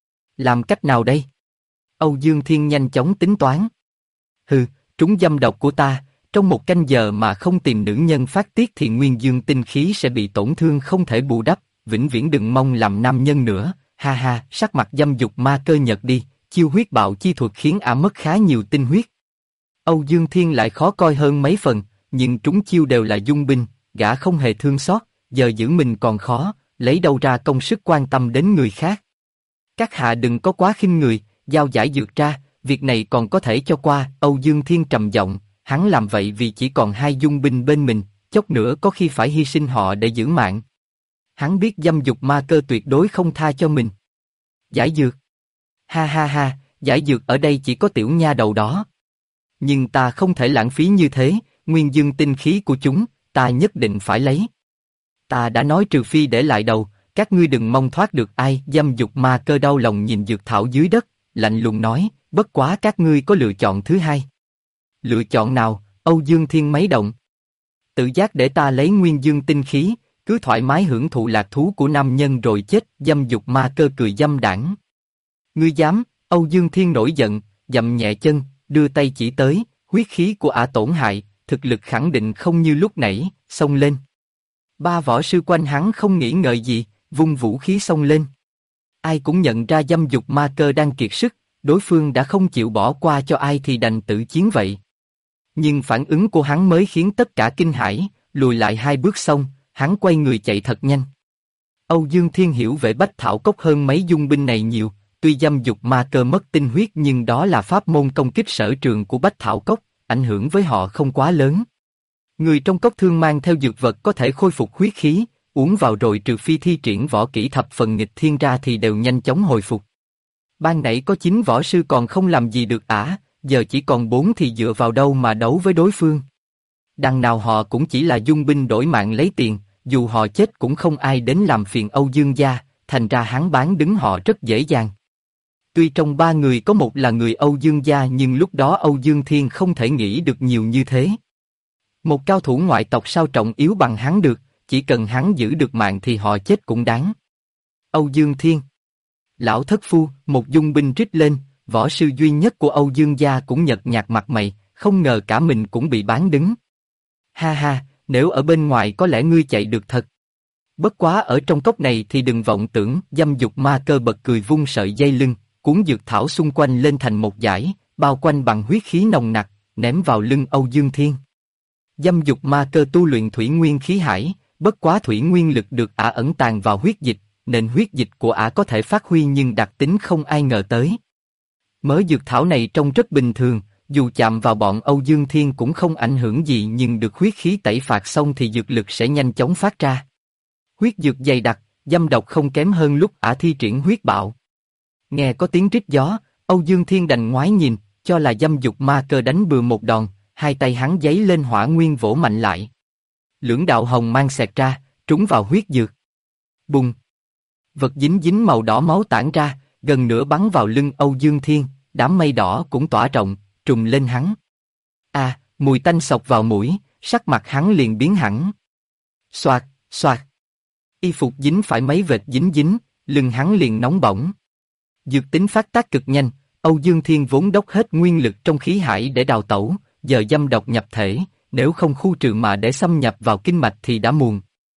Làm cách nào đây? Âu Dương Thiên nhanh chóng tính toán. Hừ, trúng dâm độc của ta, trong một canh giờ mà không tìm nữ nhân phát tiết thì nguyên dương tinh khí sẽ bị tổn thương không thể bù đắp, vĩnh viễn đừng mong làm nam nhân nữa, ha ha, sắc mặt dâm dục ma cơ nhợt đi, chiêu huyết bạo chi thuật khiến ả mất khá nhiều tinh huyết. Âu Dương Thiên lại khó coi hơn mấy phần, nhưng trúng chiêu đều là dung binh, gã không hề thương xót, giờ giữ mình còn khó, lấy đâu ra công sức quan tâm đến người khác. Các hạ đừng có quá khinh người, giao giải dược ra, việc này còn có thể cho qua. Âu Dương Thiên trầm giọng, hắn làm vậy vì chỉ còn hai dung binh bên mình, chốc nữa có khi phải hy sinh họ để giữ mạng. Hắn biết dâm dục ma cơ tuyệt đối không tha cho mình. Giải dược? Ha ha ha, giải dược ở đây chỉ có tiểu nha đầu đó. Nhưng ta không thể lãng phí như thế, nguyên dương tinh khí của chúng, ta nhất định phải lấy. Ta đã nói trừ phi để lại đầu, các ngươi đừng mong thoát được ai. Dâm dục ma cơ đau lòng nhìn dược thảo dưới đất, lạnh lùng nói, bất quá các ngươi có lựa chọn thứ hai. Lựa chọn nào? Âu Dương Thiên mấy động. Tự giác để ta lấy nguyên dương tinh khí, cứ thoải mái hưởng thụ lạc thú của nam nhân rồi chết. Dâm dục ma cơ cười dâm đảng. Ngươi dám? Âu Dương Thiên nổi giận, dậm nhẹ chân, đưa tay chỉ tới, huyết khí của ả tổn hại, thực lực khẳng định không như lúc nãy, xông lên. Ba võ sư quanh hắn không nghĩ ngợi gì, vung vũ khí xông lên. Ai cũng nhận ra dâm dục ma cơ đang kiệt sức, đối phương đã không chịu bỏ qua cho ai thì đành tự chiến vậy. Nhưng phản ứng của hắn mới khiến tất cả kinh hãi, lùi lại 2 bước xong, hắn quay người chạy thật nhanh. Âu Dương Thiên hiểu về Bách Thảo Cốc hơn mấy dung binh này nhiều, tuy dâm dục ma cơ mất tinh huyết nhưng đó là pháp môn công kích sở trường của Bách Thảo Cốc, ảnh hưởng với họ không quá lớn. Người trong cốc thương mang theo dược vật có thể khôi phục huyết khí, uống vào rồi trừ phi thi triển võ kỹ thập phần nghịch thiên ra thì đều nhanh chóng hồi phục. Ban nãy có 9 võ sư còn không làm gì được ả, giờ chỉ còn 4 thì dựa vào đâu mà đấu với đối phương. Đằng nào họ cũng chỉ là dung binh đổi mạng lấy tiền, dù họ chết cũng không ai đến làm phiền Âu Dương gia, thành ra hắn bán đứng họ rất dễ dàng. Tuy trong 3 người có một là người Âu Dương gia nhưng lúc đó Âu Dương Thiên không thể nghĩ được nhiều như thế. Một cao thủ ngoại tộc sao trọng yếu bằng hắn được, chỉ cần hắn giữ được mạng thì họ chết cũng đáng. Âu Dương Thiên. Lão thất phu, một dung binh rít lên, võ sư duy nhất của Âu Dương gia cũng nhợt nhạt mặt mày, không ngờ cả mình cũng bị bán đứng. Ha ha, nếu ở bên ngoài có lẽ ngươi chạy được thật. Bất quá ở trong cốc này thì đừng vọng tưởng. Dâm dục ma cơ bật cười vung sợi dây lưng, cuốn dược thảo xung quanh lên thành một dải, bao quanh bằng huyết khí nồng nặc, ném vào lưng Âu Dương Thiên. Dâm dục ma cơ tu luyện thủy nguyên khí hải, bất quá thủy nguyên lực được ả ẩn tàng vào huyết dịch, nên huyết dịch của ả có thể phát huy nhưng đặc tính không ai ngờ tới. Mớ dược thảo này trông rất bình thường, dù chạm vào bọn Âu Dương Thiên cũng không ảnh hưởng gì nhưng được huyết khí tẩy phạt xong thì dược lực sẽ nhanh chóng phát ra. Huyết dược dày đặc, dâm độc không kém hơn lúc ả thi triển huyết bạo. Nghe có tiếng rít gió, Âu Dương Thiên đành ngoái nhìn, cho là dâm dục ma cơ đánh bừa một đòn, hai tay hắn giấy lên hỏa nguyên vỗ mạnh lại. Lưỡng đạo hồng mang xẹt ra, trúng vào huyết dược. Bùng! Vật dính dính màu đỏ máu tản ra, gần nửa bắn vào lưng Âu Dương Thiên, đám mây đỏ cũng tỏa rộng, trùm lên hắn. À, mùi tanh xộc vào mũi, sắc mặt hắn liền biến hẳn. Xoạt, xoạt. Y phục dính phải mấy vệt dính dính, lưng hắn liền nóng bỏng. Dược tính phát tác cực nhanh, Âu Dương Thiên vốn đốc hết nguyên lực trong khí hải để đào tẩu, giờ dâm độc nhập thể, nếu không khu trừ mà để xâm nhập vào kinh mạch thì đã muộn.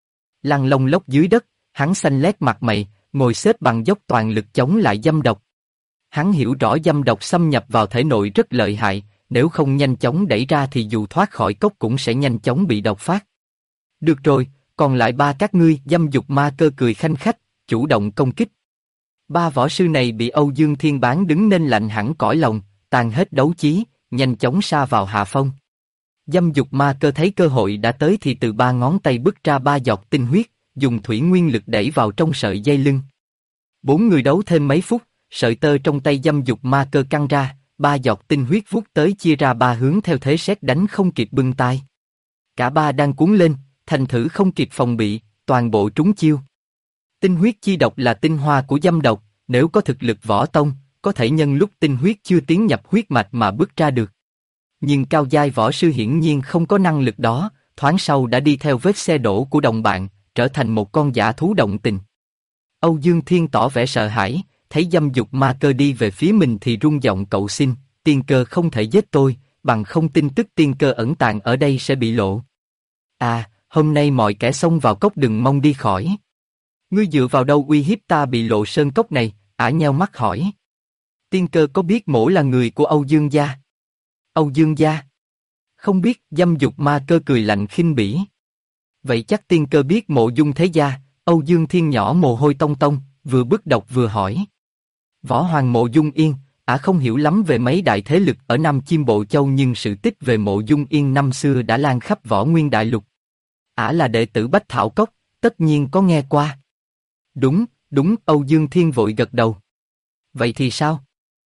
Lăn lông lốc dưới đất, hắn xanh lét mặt mày, ngồi xếp bằng dốc toàn lực chống lại dâm độc. Hắn hiểu rõ dâm độc xâm nhập vào thể nội rất lợi hại, nếu không nhanh chóng đẩy ra thì dù thoát khỏi cốc cũng sẽ nhanh chóng bị độc phát. Được rồi, còn lại ba các ngươi. Dâm dục ma cơ cười khanh khách, chủ động công kích. Ba võ sư này bị Âu Dương Thiên bán đứng nên lạnh hẳn cõi lòng, tàn hết đấu chí, nhanh chóng sa vào hạ phong. Dâm dục ma cơ thấy cơ hội đã tới thì từ ba ngón tay bứt ra ba giọt tinh huyết, dùng thủy nguyên lực đẩy vào trong sợi dây lưng. Bốn người đấu thêm mấy phút, sợi tơ trong tay dâm dục ma cơ căng ra, ba giọt tinh huyết vút tới chia ra ba hướng theo thế sét đánh không kịp bưng tay. Cả ba đang cuốn lên, thành thử không kịp phòng bị, toàn bộ trúng chiêu. Tinh huyết chi độc là tinh hoa của dâm độc, nếu có thực lực võ tông, có thể nhân lúc tinh huyết chưa tiến nhập huyết mạch mà bước ra được. Nhưng cao giai võ sư hiển nhiên không có năng lực đó, thoáng sau đã đi theo vết xe đổ của đồng bạn, trở thành một con dã thú động tình. Âu Dương Thiên tỏ vẻ sợ hãi, thấy dâm dục ma cơ đi về phía mình thì rung giọng cầu xin, tiên cơ không thể giết tôi, bằng không tin tức tiên cơ ẩn tàng ở đây sẽ bị lộ. À, hôm nay mọi kẻ xông vào cốc đừng mong đi khỏi. Ngươi dựa vào đâu uy hiếp ta bị lộ sơn cốc này? Ả nheo mắt hỏi. Tiên cơ có biết mỗ là người của Âu Dương gia? Âu Dương gia? Không biết. Dâm dục ma cơ cười lạnh khinh bỉ. Vậy chắc tiên cơ biết Mộ Dung thế gia. Âu Dương Thiên nhỏ mồ hôi tông tông, vừa bức độc vừa hỏi. Võ hoàng Mộ Dung Yên. Ả không hiểu lắm về mấy đại thế lực ở Nam Chiêm Bộ Châu nhưng sự tích về Mộ Dung Yên năm xưa đã lan khắp võ nguyên đại lục. Ả là đệ tử Bách Thảo Cốc, tất nhiên có nghe qua. Đúng, đúng. Âu Dương Thiên vội gật đầu. Vậy thì sao?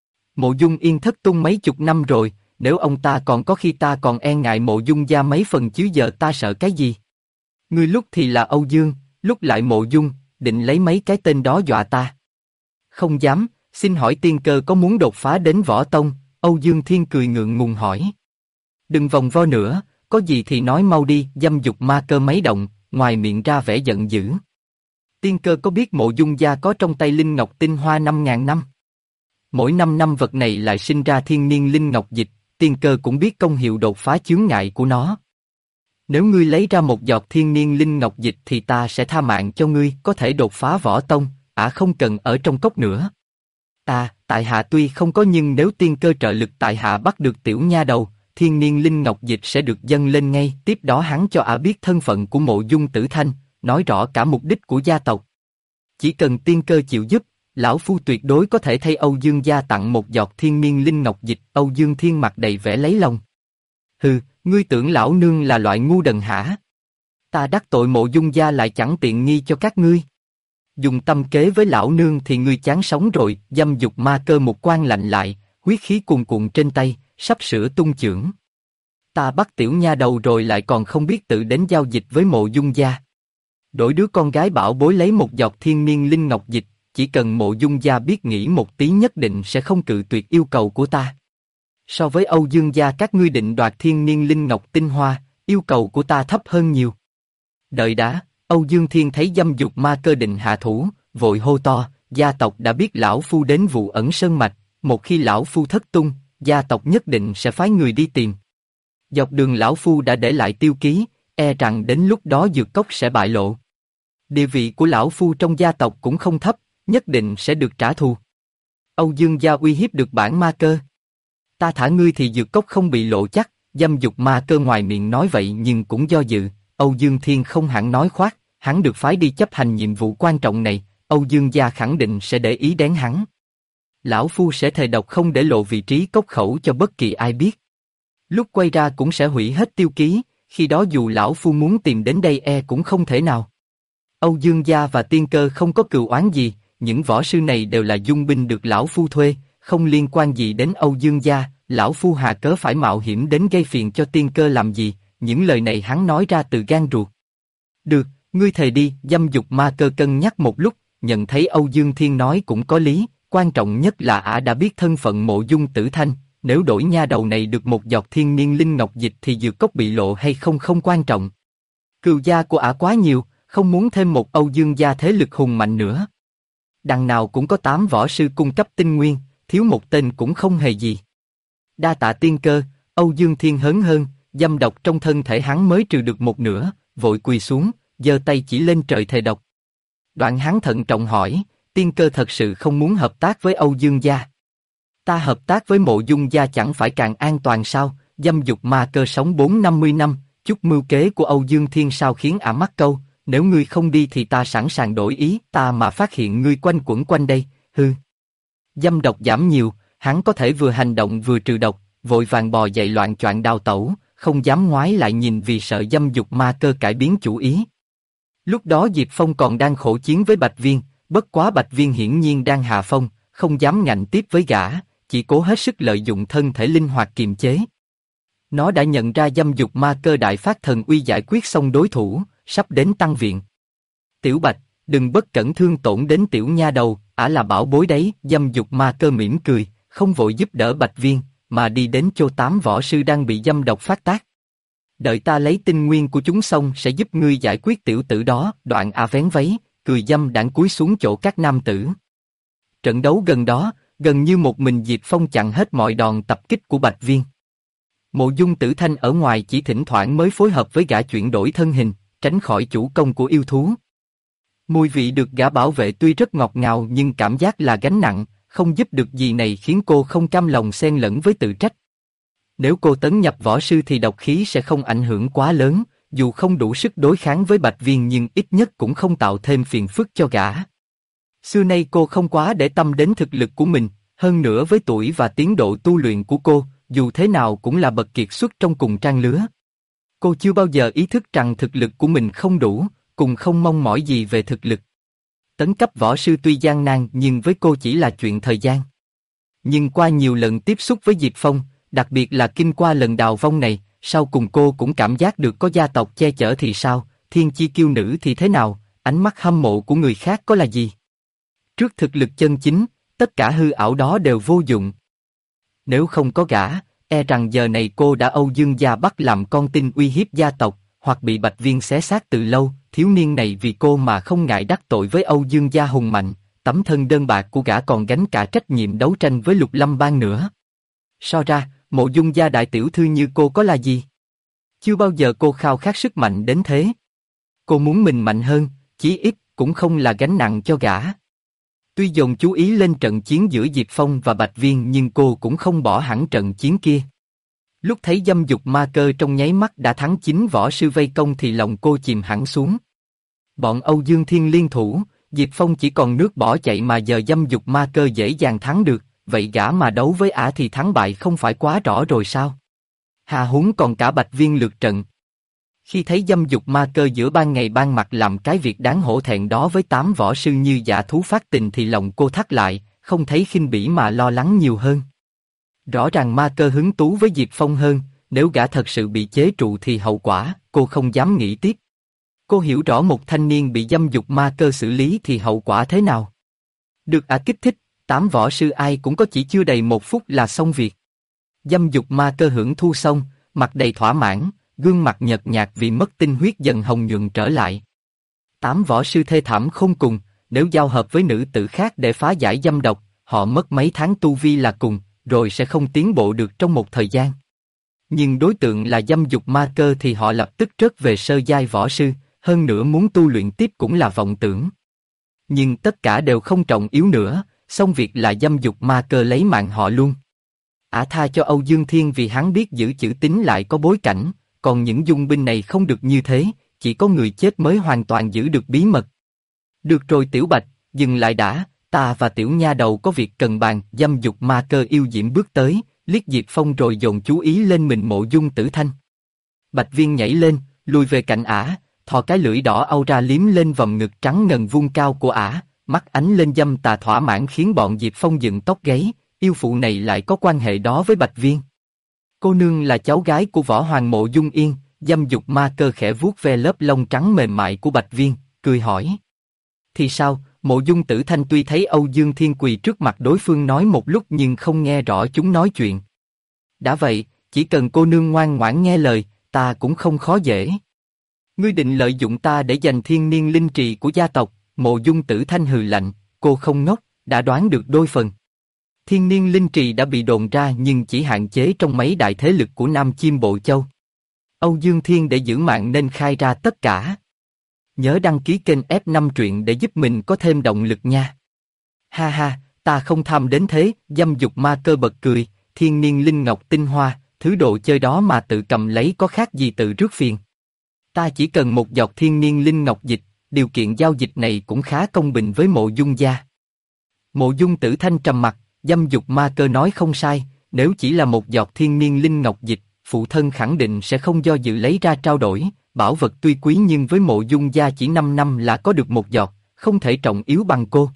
Mộ Dung Yên thất tung mấy chục năm rồi, nếu ông ta còn có khi ta còn e ngại Mộ Dung gia mấy phần chứ giờ ta sợ cái gì? Ngươi lúc thì là Âu Dương, lúc lại Mộ Dung, định lấy mấy cái tên đó dọa ta. Không dám, xin hỏi tiên cơ có muốn đột phá đến võ tông? Âu Dương Thiên cười ngượng ngùng hỏi. Đừng vòng vo nữa, có gì thì nói mau đi. Dâm dục ma cơ mấy động, ngoài miệng ra vẻ giận dữ. Tiên cơ có biết Mộ Dung gia có trong tay linh ngọc tinh hoa 5.000 năm? Mỗi 5 năm vật này lại sinh ra thiên niên linh ngọc dịch, tiên cơ cũng biết công hiệu đột phá chướng ngại của nó. Nếu ngươi lấy ra một giọt thiên niên linh ngọc dịch thì ta sẽ tha mạng cho ngươi, có thể đột phá võ tông, không cần ở trong cốc nữa. Tại hạ tuy không có nhưng nếu tiên cơ trợ lực tại hạ bắt được tiểu nha đầu, thiên niên linh ngọc dịch sẽ được dâng lên ngay. Tiếp đó hắn cho biết thân phận của Mộ Dung Tử Thanh, nói rõ cả mục đích của gia tộc. Chỉ cần tiên cơ chịu giúp, lão phu tuyệt đối có thể thay Âu Dương gia tặng một giọt thiên niên linh ngọc dịch. Âu Dương Thiên mặt đầy vẻ lấy lòng. Hừ, ngươi tưởng lão nương là loại ngu đần hả? Ta đắc tội Mộ Dung gia lại chẳng tiện nghi cho các ngươi. Dùng tâm kế với lão nương thì ngươi chán sống rồi. Dâm dục ma cơ một quan lạnh lại, huyết khí cuồn cuộn trên tay, sắp sửa tung chưởng. Ta bắt tiểu nha đầu rồi lại còn không biết tự đến giao dịch với Mộ Dung gia. Đổi đứa con gái bảo bối lấy một giọt thiên niên linh ngọc dịch, chỉ cần Mộ Dung gia biết nghĩ một tí nhất định sẽ không cự tuyệt yêu cầu của ta. So với Âu Dương gia các ngươi định đoạt thiên niên linh ngọc tinh hoa, yêu cầu của ta thấp hơn nhiều. Đợi đã. Âu Dương Thiên thấy dâm dục ma cơ định hạ thủ, vội hô to, gia tộc đã biết lão phu đến vụ ẩn sơn mạch, một khi lão phu thất tung, gia tộc nhất định sẽ phái người đi tìm. Dọc đường lão phu đã để lại tiêu ký, e rằng đến lúc đó dược cốc sẽ bại lộ. Địa vị của lão phu trong gia tộc cũng không thấp, nhất định sẽ được trả thù. Âu Dương gia uy hiếp được bản ma cơ. Ta thả ngươi thì dược cốc không bị lộ chắc. Dâm dục ma cơ ngoài miệng nói vậy nhưng cũng do dự. Âu Dương Thiên không hẳn nói khoác, hắn được phái đi chấp hành nhiệm vụ quan trọng này, Âu Dương gia khẳng định sẽ để ý đến hắn. Lão phu sẽ thề độc không để lộ vị trí cốc khẩu cho bất kỳ ai biết. Lúc quay ra cũng sẽ hủy hết tiêu ký, khi đó dù lão phu muốn tìm đến đây cũng không thể nào. Âu Dương gia và tiên cơ không có cừu oán gì, những võ sư này đều là dung binh được lão phu thuê, không liên quan gì đến Âu Dương gia, lão phu hà cớ phải mạo hiểm đến gây phiền cho tiên cơ làm gì, những lời này hắn nói ra từ gan ruột. Được, ngươi thề đi. Dâm dục ma cơ cân nhắc một lúc, nhận thấy Âu Dương Thiên nói cũng có lý, quan trọng nhất là ả đã biết thân phận Mộ Dung Tử Thanh, nếu đổi nha đầu này được một giọt thiên niên linh ngọc dịch thì dược cốc bị lộ hay không không quan trọng. Cừu gia của ả quá nhiều, không muốn thêm một Âu Dương gia thế lực hùng mạnh nữa. Đằng nào cũng có 8 võ sư cung cấp tinh nguyên, thiếu một tên cũng không hề gì. Đa tạ tiên cơ. Âu Dương Thiên hớn hơn, dâm độc trong thân thể hắn mới trừ được một nửa, vội quỳ xuống, giơ tay chỉ lên trời thề độc. Đoạn hắn thận trọng hỏi, tiên cơ thật sự không muốn hợp tác với Âu Dương gia. Ta hợp tác với Mộ Dung gia chẳng phải càng an toàn sao? Dâm dục ma cơ sống 450 năm, chút mưu kế của Âu Dương Thiên sao khiến ả mắc câu, nếu ngươi không đi thì ta sẵn sàng đổi ý, ta mà phát hiện ngươi quanh quẩn quanh đây, hư. Dâm độc giảm nhiều, hắn có thể vừa hành động vừa trừ độc, vội vàng bò dậy loạn choạng đào tẩu, không dám ngoái lại nhìn vì sợ dâm dục ma cơ cải biến chủ ý. Lúc đó Diệp Phong còn đang khổ chiến với Bạch Viên, bất quá Bạch Viên hiển nhiên đang hạ phong, không dám ngạnh tiếp với gã, chỉ cố hết sức lợi dụng thân thể linh hoạt kiềm chế. Nó đã nhận ra dâm dục ma cơ đại phát thần uy giải quyết xong đối thủ, sắp đến tăng viện. Tiểu Bạch, đừng bất cẩn thương tổn đến tiểu nha đầu, ả là bảo bối đấy. Dâm dục ma cơ mỉm cười, không vội giúp đỡ Bạch Viên, mà đi đến chỗ 8 võ sư đang bị dâm độc phát tác. Đợi ta lấy tinh nguyên của chúng xong sẽ giúp ngươi giải quyết tiểu tử đó. Đoạn ả vén váy, cười dâm đãng cúi xuống chỗ các nam tử. Trận đấu gần đó, gần như một mình Diệp Phong chặn hết mọi đòn tập kích của Bạch Viên. Mộ Dung Tử Thanh ở ngoài chỉ thỉnh thoảng mới phối hợp với gã chuyển đổi thân hình, tránh khỏi chủ công của yêu thú. Mùi vị được gã bảo vệ tuy rất ngọt ngào nhưng cảm giác là gánh nặng, không giúp được gì này khiến cô không cam lòng xen lẫn với tự trách. Nếu cô tấn nhập võ sư thì độc khí sẽ không ảnh hưởng quá lớn, dù không đủ sức đối kháng với Bạch Viên nhưng ít nhất cũng không tạo thêm phiền phức cho gã. Xưa nay cô không quá để tâm đến thực lực của mình, hơn nữa với tuổi và tiến độ tu luyện của cô, dù thế nào cũng là bậc kiệt xuất trong cùng trang lứa. Cô chưa bao giờ ý thức rằng thực lực của mình không đủ, cùng không mong mỏi gì về thực lực. Tấn cấp võ sư tuy gian nan nhưng với cô chỉ là chuyện thời gian. Nhưng qua nhiều lần tiếp xúc với Diệp Phong, đặc biệt là kinh qua lần đào vong này, sau cùng cô cũng cảm giác được có gia tộc che chở thì sao, thiên chi kiêu nữ thì thế nào, ánh mắt hâm mộ của người khác có là gì. Trước thực lực chân chính, tất cả hư ảo đó đều vô dụng. Nếu không có gã, e rằng giờ này cô đã Âu Dương gia bắt làm con tin uy hiếp gia tộc, hoặc bị Bạch Viên xé xác từ lâu. Thiếu niên này vì cô mà không ngại đắc tội với Âu Dương gia hùng mạnh, tấm thân đơn bạc của gã còn gánh cả trách nhiệm đấu tranh với Lục Lâm Bang nữa. So ra, Mộ Dung gia đại tiểu thư như cô có là gì? Chưa bao giờ cô khao khát sức mạnh đến thế. Cô muốn mình mạnh hơn, chí ít cũng không là gánh nặng cho gã. Tuy dồn chú ý lên trận chiến giữa Diệp Phong và Bạch Viên nhưng cô cũng không bỏ hẳn trận chiến kia. Lúc thấy dâm dục ma cơ trong nháy mắt đã thắng 9 võ sư vây công thì lòng cô chìm hẳn xuống. Bọn Âu Dương Thiên liên thủ, Diệp Phong chỉ còn nước bỏ chạy mà giờ dâm dục ma cơ dễ dàng thắng được, vậy gã mà đấu với ả thì thắng bại không phải quá rõ rồi sao? Hà huống còn cả Bạch Viên lượt trận. Khi thấy dâm dục ma cơ giữa ban ngày ban mặt làm cái việc đáng hổ thẹn đó với 8 võ sư như dã thú phát tình thì lòng cô thắt lại, không thấy khinh bỉ mà lo lắng nhiều hơn. Rõ ràng ma cơ hứng tú với Diệp Phong hơn, nếu gã thật sự bị chế trụ thì hậu quả, cô không dám nghĩ tiếp. Cô hiểu rõ một thanh niên bị dâm dục ma cơ xử lý thì hậu quả thế nào. Được ả kích thích, 8 võ sư ai cũng có chỉ chưa đầy 1 phút là xong việc. Dâm dục ma cơ hưởng thu xong, mặt đầy thỏa mãn, gương mặt nhợt nhạt vì mất tinh huyết dần hồng nhuận trở lại. 8 võ sư thê thảm không cùng, nếu giao hợp với nữ tử khác để phá giải dâm độc, họ mất mấy tháng tu vi là cùng, rồi sẽ không tiến bộ được trong một thời gian. Nhưng đối tượng là dâm dục ma cơ thì họ lập tức rớt về sơ giai võ sư, hơn nữa muốn tu luyện tiếp cũng là vọng tưởng. Nhưng tất cả đều không trọng yếu nữa, xong việc là dâm dục ma cơ lấy mạng họ luôn. Ả tha cho Âu Dương Thiên vì hắn biết giữ chữ tín lại có bối cảnh, còn những dung binh này không được như thế, chỉ có người chết mới hoàn toàn giữ được bí mật. Được rồi Tiểu Bạch, dừng lại đã, ta và tiểu nha đầu có việc cần bàn. Dâm dục ma cơ yêu diễm bước tới, liếc Diệp Phong rồi dồn chú ý lên mình Mộ Dung Tử Thanh. Bạch Viên nhảy lên, lùi về cạnh ả, thò cái lưỡi đỏ âu ra liếm lên vòng ngực trắng ngần vuông cao của ả, mắt ánh lên dâm tà thỏa mãn khiến bọn Diệp Phong dựng tóc gáy, yêu phụ này lại có quan hệ đó với Bạch Viên. Cô nương là cháu gái của Võ Hoàng Mộ Dung Yên. Dâm dục ma cơ khẽ vuốt ve lớp lông trắng mềm mại của Bạch Viên, cười hỏi. Thì sao? Mộ Dung Tử Thanh tuy thấy Âu Dương Thiên quỳ trước mặt đối phương nói một lúc nhưng không nghe rõ chúng nói chuyện. Đã vậy, chỉ cần cô nương ngoan ngoãn nghe lời, ta cũng không khó dễ. Ngươi định lợi dụng ta để giành thiên niên linh trì của gia tộc? Mộ Dung Tử Thanh hừ lạnh, cô không ngốc, đã đoán được đôi phần. Thiên niên linh trì đã bị đồn ra nhưng chỉ hạn chế trong mấy đại thế lực của Nam Chiêm Bộ Châu. Âu Dương Thiên để giữ mạng nên khai ra tất cả. Nhớ đăng ký kênh F5 truyện để giúp mình có thêm động lực nha. Ha ha, ta không tham đến thế, dâm dục ma cơ bật cười, thiên niên linh ngọc tinh hoa, thứ đồ chơi đó mà tự cầm lấy có khác gì tự rước phiền. Ta chỉ cần một giọt thiên niên linh ngọc dịch, điều kiện giao dịch này cũng khá công bình với Mộ Dung gia. Mộ Dung Tử Thanh trầm mặt, dâm dục ma cơ nói không sai, nếu chỉ là một giọt thiên niên linh ngọc dịch, phụ thân khẳng định sẽ không do dự lấy ra trao đổi, bảo vật tuy quý nhưng với Mộ Dung gia chỉ 5 năm là có được một giọt, không thể trọng yếu bằng cô.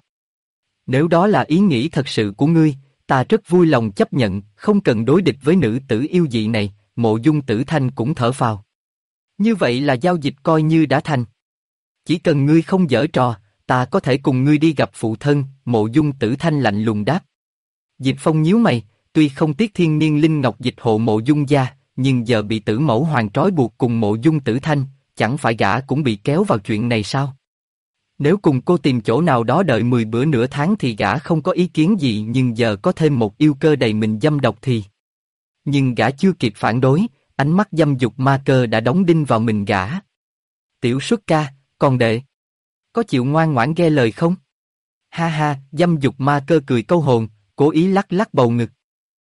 Nếu đó là ý nghĩ thật sự của ngươi, ta rất vui lòng chấp nhận, không cần đối địch với nữ tử yêu dị này, Mộ Dung Tử Thanh cũng thở phào. Như vậy là giao dịch coi như đã thành. Chỉ cần ngươi không giở trò, ta có thể cùng ngươi đi gặp phụ thân, Mộ Dung Tử Thanh lạnh lùng đáp. Diệp Phong nhíu mày, tuy không tiếc thiên niên linh ngọc dịch hộ Mộ Dung gia, nhưng giờ bị Tử Mẫu Hoàng trói buộc cùng Mộ Dung Tử Thanh, chẳng phải gã cũng bị kéo vào chuyện này sao? Nếu cùng cô tìm chỗ nào đó đợi 10 bữa nửa tháng thì gã không có ý kiến gì, nhưng giờ có thêm một yêu cơ đầy mình dâm độc thì... Nhưng gã chưa kịp phản đối, ánh mắt dâm dục ma cơ đã đóng đinh vào mình gã. Tiểu xuất ca, còn đệ, có chịu ngoan ngoãn nghe lời không? Ha ha, dâm dục ma cơ cười câu hồn, cố ý lắc lắc bầu ngực.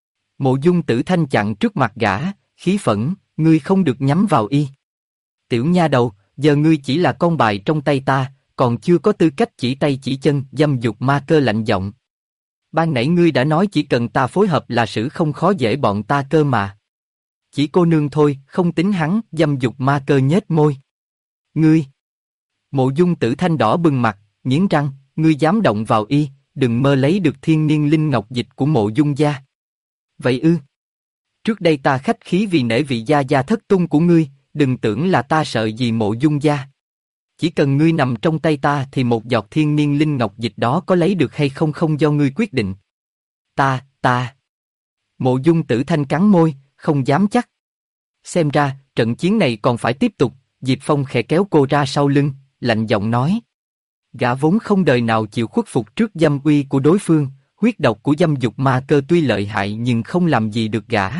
Mộ Dung Tử Thanh chặn trước mặt gã, khí phẫn, ngươi không được nhắm vào y. Tiểu nha đầu, giờ ngươi chỉ là con bài trong tay ta, còn chưa có tư cách chỉ tay chỉ chân, dâm dục ma cơ lạnh giọng. Ban nãy ngươi đã nói chỉ cần ta phối hợp là xử không khó dễ bọn ta cơ mà. Chỉ cô nương thôi, không tính hắn, dâm dục ma cơ nhếch môi. Ngươi! Mộ Dung Tử Thanh đỏ bừng mặt, nghiến răng, ngươi dám động vào y, đừng mơ lấy được thiên niên linh ngọc dịch của Mộ Dung gia. Vậy ư? Trước đây ta khách khí vì nể vị gia gia thất tung của ngươi, đừng tưởng là ta sợ gì Mộ Dung gia. Chỉ cần ngươi nằm trong tay ta thì một giọt thiên niên linh ngọc dịch đó có lấy được hay không không do ngươi quyết định. Ta. Mộ Dung Tử Thanh cắn môi, không dám chắc. Xem ra, trận chiến này còn phải tiếp tục, Diệp Phong khẽ kéo cô ra sau lưng, lạnh giọng nói. Gã vốn không đời nào chịu khuất phục trước dâm uy của đối phương, huyết độc của dâm dục ma cơ tuy lợi hại nhưng không làm gì được gã.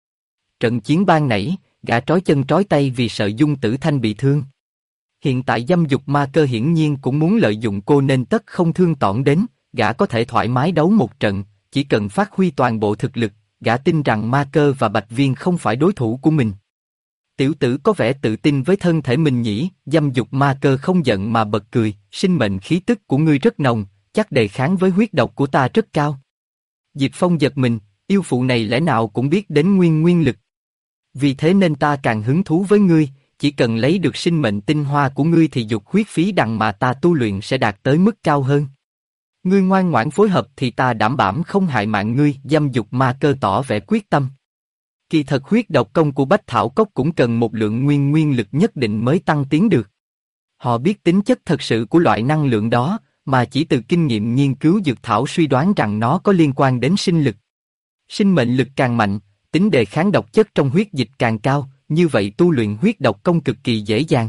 Trận chiến ban nãy, gã trói chân trói tay vì sợ Dung Tử Thanh bị thương. Hiện tại dâm dục ma cơ hiển nhiên cũng muốn lợi dụng cô nên tất không thương tổn đến, gã có thể thoải mái đấu một trận, chỉ cần phát huy toàn bộ thực lực, gã tin rằng ma cơ và Bạch Viên không phải đối thủ của mình. Tiểu tử có vẻ tự tin với thân thể mình nhỉ, dâm dục ma cơ không giận mà bật cười, sinh mệnh khí tức của ngươi rất nồng, chắc đề kháng với huyết độc của ta rất cao. Diệp Phong giật mình, yêu phụ này lẽ nào cũng biết đến nguyên lực. Vì thế nên ta càng hứng thú với ngươi, chỉ cần lấy được sinh mệnh tinh hoa của ngươi thì dục huyết phí đằng mà ta tu luyện sẽ đạt tới mức cao hơn. Ngươi ngoan ngoãn phối hợp thì ta đảm bảo không hại mạng ngươi, dâm dục ma cơ tỏ vẻ quyết tâm. Kỳ thật huyết độc công của Bách Thảo Cốc cũng cần một lượng nguyên lực nhất định mới tăng tiến được. Họ biết tính chất thật sự của loại năng lượng đó, mà chỉ từ kinh nghiệm nghiên cứu dược thảo suy đoán rằng nó có liên quan đến sinh lực. Sinh mệnh lực càng mạnh, tính đề kháng độc chất trong huyết dịch càng cao, như vậy tu luyện huyết độc công cực kỳ dễ dàng.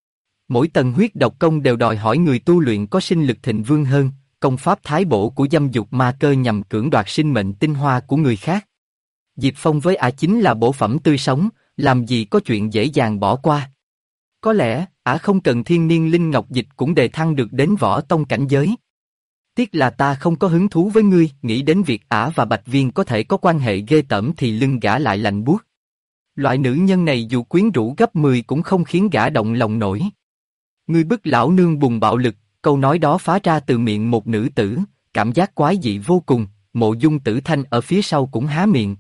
Mỗi tầng huyết độc công đều đòi hỏi người tu luyện có sinh lực thịnh vượng hơn, công pháp thái bổ của dâm dục ma cơ nhằm cưỡng đoạt sinh mệnh tinh hoa của người khác. Diệp Phong với ả chính là bổ phẩm tươi sống, làm gì có chuyện dễ dàng bỏ qua. Có lẽ, ả không cần thiên niên linh ngọc dịch cũng đề thăng được đến võ tông cảnh giới. Tiếc là ta không có hứng thú với ngươi, nghĩ đến việc ả và Bạch Viên có thể có quan hệ ghê tởm thì lưng gã lại lạnh buốt. Loại nữ nhân này dù quyến rũ gấp 10 cũng không khiến gã động lòng nổi. Ngươi bức lão nương bùng bạo lực, câu nói đó phá ra từ miệng một nữ tử, cảm giác quái dị vô cùng, Mộ Dung Tử Thanh ở phía sau cũng há miệng.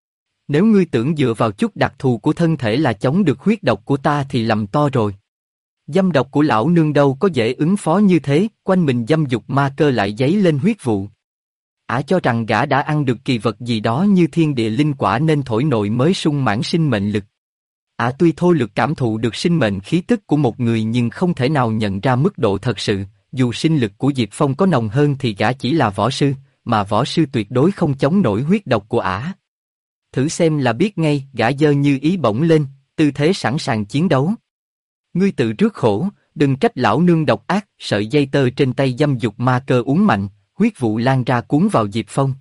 Nếu ngươi tưởng dựa vào chút đặc thù của thân thể là chống được huyết độc của ta thì lầm to rồi. Dâm độc của lão nương đâu có dễ ứng phó như thế, quanh mình dâm dục ma cơ lại dấy lên huyết vụ. Ả cho rằng gã đã ăn được kỳ vật gì đó như thiên địa linh quả nên thổi nổi mới sung mãn sinh mệnh lực. Ả tuy thô lực cảm thụ được sinh mệnh khí tức của một người nhưng không thể nào nhận ra mức độ thật sự, dù sinh lực của Diệp Phong có nồng hơn thì gã chỉ là võ sư, mà võ sư tuyệt đối không chống nổi huyết độc của Ả. Thử xem là biết ngay, gã giơ như ý bổng lên, tư thế sẵn sàng chiến đấu. Ngươi tự rước khổ, đừng trách lão nương độc ác, sợi dây tơ trên tay dâm dục ma cơ uốn mạnh, huyết vụ lan ra cuốn vào Diệp Phong.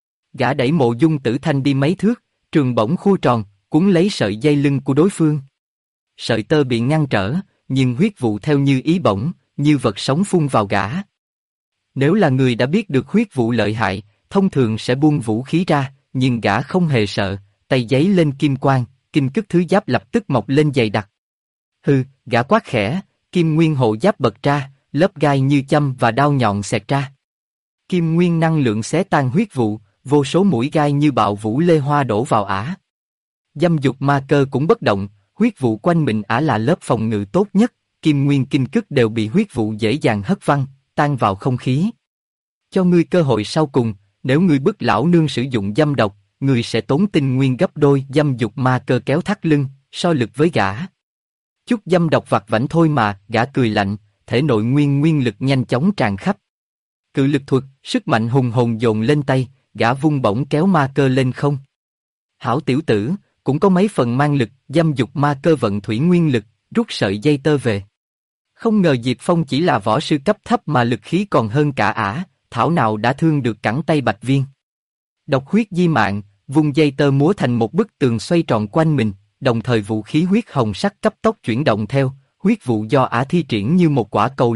Gã đẩy Mộ Dung Tử Thanh đi mấy thước, trường bổng khua tròn, cuốn lấy sợi dây lưng của đối phương. sợi tơ bị ngăn trở, nhưng huyết vụ theo như ý bổng, như vật sống phun vào gã. Nếu là người đã biết được huyết vụ lợi hại, thông thường sẽ buông vũ khí ra, nhưng gã không hề sợ, tay giấy lên kim quang, kinh cức thứ giáp lập tức mọc lên dày đặc. Hừ, gã quát khẽ, kim nguyên hộ giáp bật ra, lớp gai như châm và đao nhọn xẹt ra. Kim nguyên năng lượng xé tan huyết vụ, vô số mũi gai như bạo vũ lê hoa đổ vào ả. Dâm dục ma cơ cũng bất động, huyết vụ quanh mình ả là lớp phòng ngự tốt nhất, kim nguyên kinh cức đều bị huyết vụ dễ dàng hất văng, tan vào không khí. Cho ngươi cơ hội sau cùng, nếu ngươi bức lão nương sử dụng dâm độc, ngươi sẽ tốn tinh nguyên gấp đôi. Dâm dục ma cơ kéo thắt lưng, so lực với gã. Chút dâm độc vặt vãnh thôi mà, gã cười lạnh, thể nội nguyên lực nhanh chóng tràn khắp. Cự lực thuật, sức mạnh hùng hồn dồn lên tay, gã vung bổng kéo ma cơ lên không. Hảo tiểu tử, cũng có mấy phần mang lực. Dâm dục ma cơ vận thủy nguyên lực, rút sợi dây tơ về. Không ngờ Diệp Phong chỉ là võ sư cấp thấp mà lực khí còn hơn cả ả, thảo nào đã thương được cẳng tay Bạch Viên. Độc huyết di mạng, vung dây tơ múa thành một bức tường xoay tròn quanh mình, đồng thời vũ khí huyết hồng sắc cấp tốc chuyển động theo, huyết vụ do ả thi triển như một quả cầu